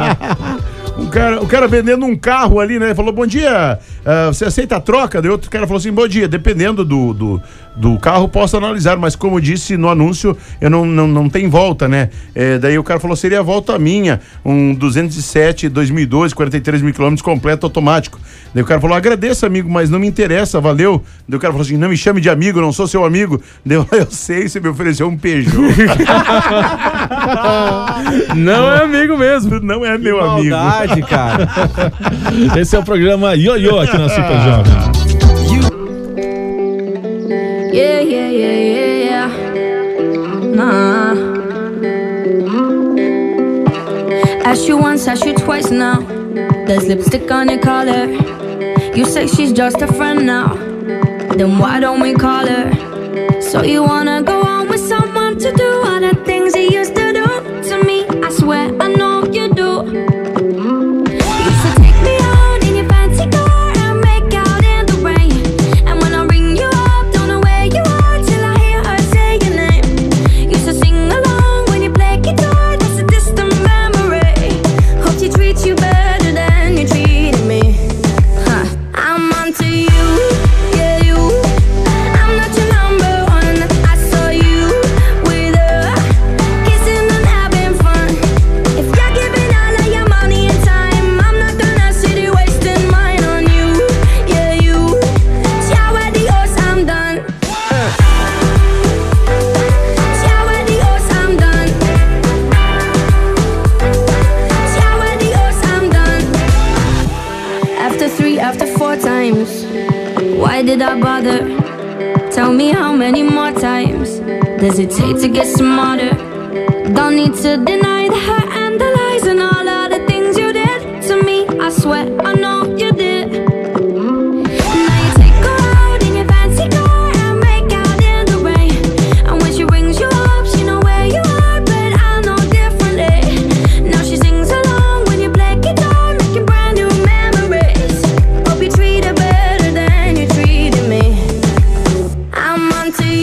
O cara vendendo um carro ali, né? Falou, bom dia, você aceita a troca? Daí outro cara falou assim, bom dia, dependendo do carro posso analisar, mas como eu disse no anúncio, eu não tem volta, né? Daí o cara falou, seria a volta minha, um 207 2012, 43 mil quilômetros completo automático. Daí o cara falou, agradeço, amigo, mas não me interessa, valeu. Daí o cara falou assim, não me chame de amigo, não sou seu amigo. Daí eu sei, você me ofereceu um Peugeot. Não é amigo mesmo. Não é meu amigo. Cara. Esse é o programa Ioiô aqui na Super Jovem. Yeah. Nah. Ask you once, ask you twice now. There's lipstick on your collar. You say she's just a friend now. Then why don't we call her? So you wanna go on with someone to do all the things he used to do to me? I swear I know you do. Why did I bother? Tell me how many more times does it take to get smarter? Don't need to deny the hurt and the lies and all of the things you did to me. I swear I know you did. Now you take her out in your fancy car and make out in the rain. And when she rings you up, she know where you are, but I know differently. Now she sings along when you play guitar, making brand new memories. Hope you treat her better than you treated me. I'm onto you.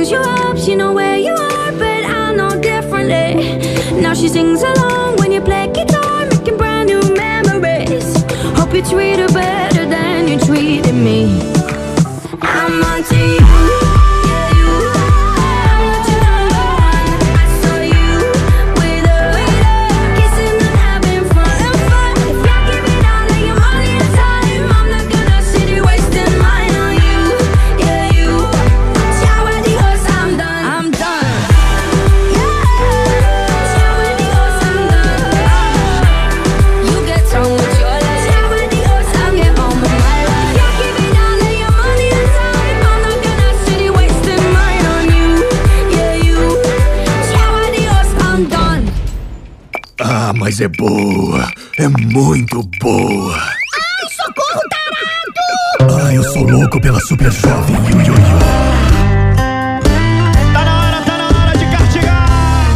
fills you up, she know where you are, but I know differently. Now she sings along when you play guitar, making brand new memories. Hope you treat her better than you treated me. I'm onto you. Ah, mas é boa. É muito boa. Ai, socorro, tarado! Ah, eu sou louco pela Super Jovem. Tá na hora de castigar.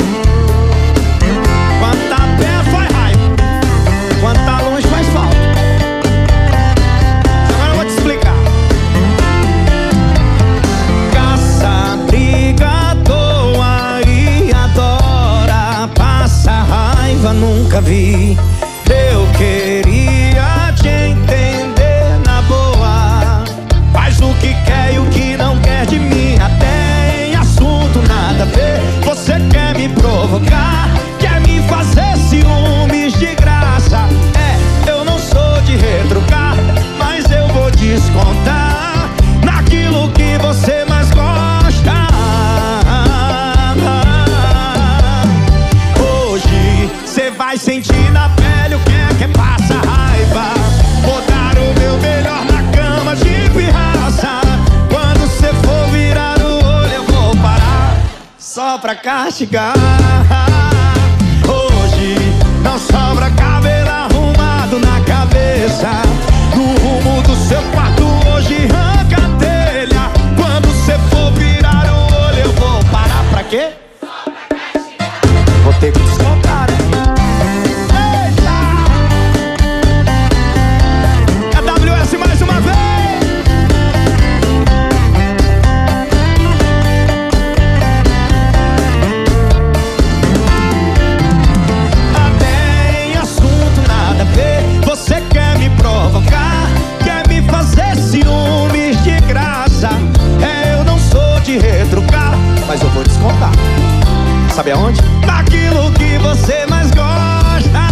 Quanta pé faz raiva, quanta longe faz falta. Agora eu vou te explicar. Caça, briga à toa e adora. Passa raiva, nunca vi. Eu queria te entender na boa. Faz o que quer e o que não quer de mim. Até em assunto nada a ver. Você quer me provocar, quer me fazer ciúmes de graça. É, eu não sou de retrucar, mas eu vou descontar naquilo que você mais gosta. Hoje cê vai sentir na pele o que é passa raiva. Vou dar o meu melhor na cama de pirraça. Quando cê for virar o olho eu vou parar só pra castigar. Hoje não sobra cabelo arrumado na cabeça. No rumo do seu quarto hoje arranca a telha. Quando cê for virar o olho eu vou parar pra quê? Vou ter que descontar, né? AWS mais uma vez. Até em assunto nada a ver. Você quer me provocar, quer me fazer ciúmes de graça. É, eu não sou de retrucar, mas eu vou descontar. Sabe aonde? Naquilo que você mais gosta.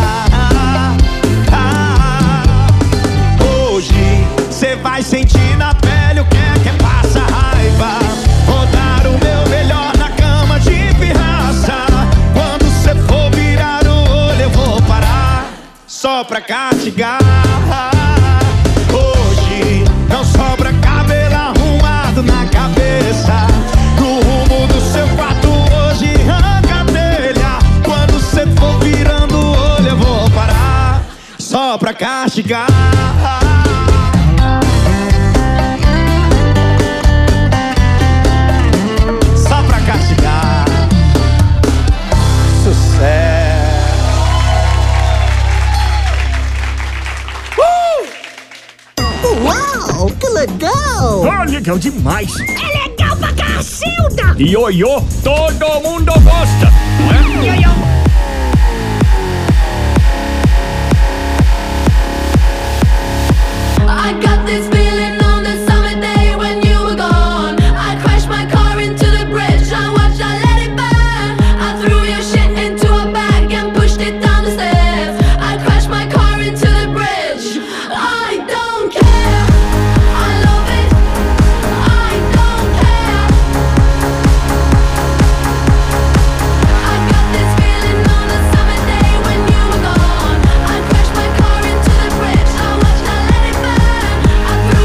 Hoje cê vai sentir na pele o que é passa raiva. Vou dar o meu melhor na cama de pirraça. Quando cê for virar o olho eu vou parar só pra castigar. Hoje não sobra cabelo arrumado na cabeça. No rumo do seu quarto hoje arranca a telha. Quando cê for virando o olho eu vou parar só pra castigar. Só pra castigar. Sucesso. Uau, que legal! Ah, legal demais. É legal pra cacilda! Ioiô, todo mundo gosta, não é? Ioiô! I got this feeling on the summer day when you were gone. I crashed my car into the bridge. I watched, I let it burn. I threw your shit into a bag and pushed it down the stairs. I crashed my car into the bridge. I don't care. I love it. I don't care. I got this feeling on the summer day when you were gone. I crashed my car into the bridge. I watched, I let it burn.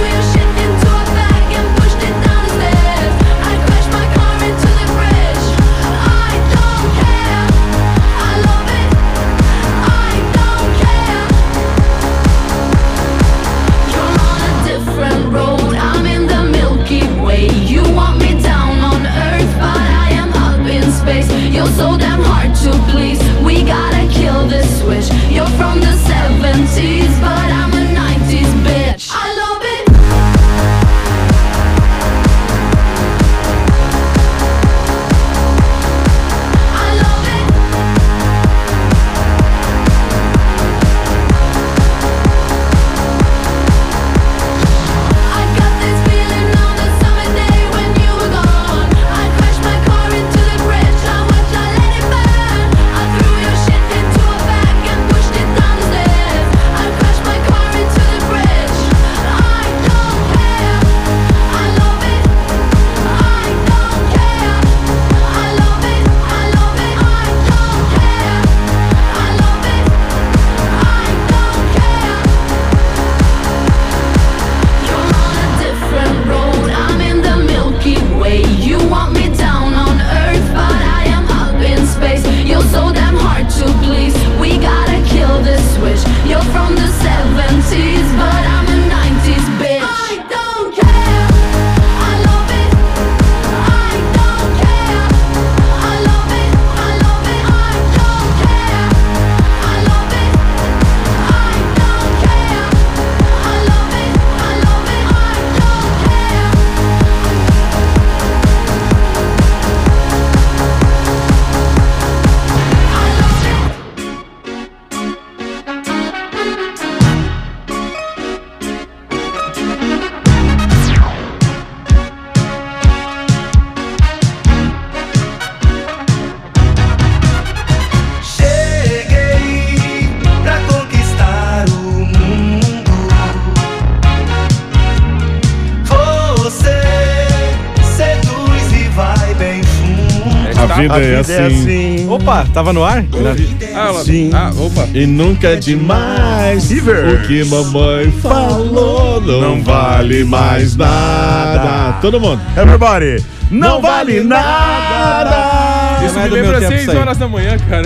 A vida é assim. Opa, tava no ar? Sim. Opa. E nunca é demais. O que mamãe falou não vale mais nada. Todo mundo. Everybody. Não vale nada. Isso me lembra 6 horas da manhã, cara.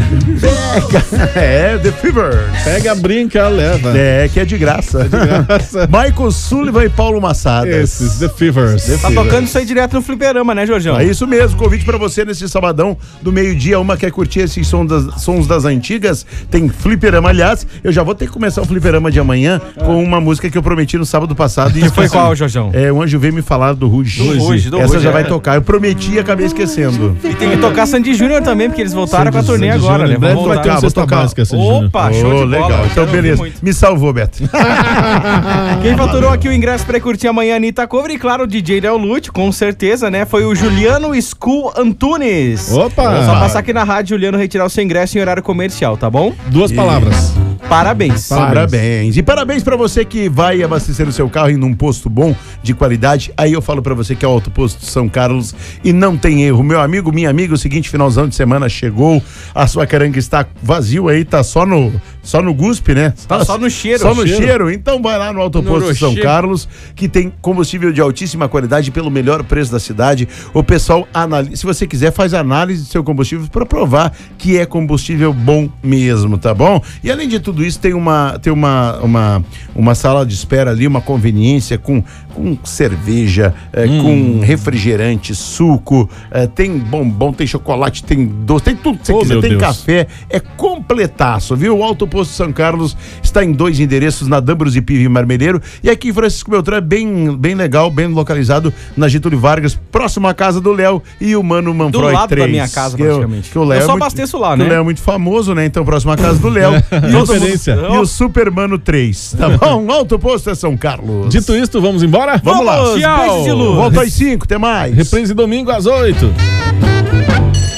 É, The Fevers. Pega, brinca, leva. É, que é de graça. Michael Sullivan e Paulo Massadas. Esses, The Fevers. Tá tocando isso aí direto no fliperama, né, Jorjão? É isso mesmo, convite pra você nesse sabadão do meio-dia. Uma quer curtir esses sons das antigas, tem fliperama. Aliás, eu já vou ter que começar o fliperama de amanhã com uma música que eu prometi no sábado passado. Que foi qual, Jorjão? É, o Anjo veio me falar do Ruge. Essa já vai tocar. Eu prometi e acabei esquecendo. E tem que tocar Sandy Júnior também, porque eles voltaram com a turnê agora, né? Vamos voltar. Vou tocar. Opa, show de bola. Legal. Então, beleza. Me salvou, Beto. Quem faturou aqui o ingresso pra curtir amanhã, Anitta Cover, e claro, o DJ Léo Lute, com certeza, né? Foi o Juliano School Antunes. Opa! Só passar aqui na rádio, Juliano, retirar o seu ingresso em horário comercial, tá bom? 2 palavras. Parabéns. Parabéns. E parabéns pra você que vai abastecer o seu carro em um posto bom, de qualidade. Aí eu falo pra você que é o Auto Posto São Carlos e não tem erro. Meu amigo, minha amiga, o seguinte finalzão de semana chegou, a sua caranga está vazio aí, tá só no guspe, né? Tá só no cheiro. Só no cheiro. Então vai lá no Auto Posto São Carlos, que tem combustível de altíssima qualidade pelo melhor preço da cidade. O pessoal analisa, se você quiser, faz análise do seu combustível para provar que é combustível bom mesmo, tá bom? E além de tudo isso, tem uma sala de espera ali, uma conveniência com cerveja, com refrigerante, suco, tem bombom, tem chocolate, tem doce, tem tudo que você quiser, tem café, é completaço, viu? O Auto Posto São Carlos está em 2 endereços, na Dambros e Pive Marmeleiro, e aqui em Francisco Beltrão, bem legal, bem localizado, na Getúlio Vargas, próximo à casa do Léo e o Mano Manfroy 3. Do lado da minha casa, praticamente. Eu só abasteço lá, né? O Léo é muito famoso, né? Então, próximo à casa do Léo. E o Supermano 3, tá bom? Auto Posto é São Carlos. Dito isto, vamos embora? Vamos lá. Tchau. Beijo de luz. Volta às 5, até mais. Reprise domingo às 8.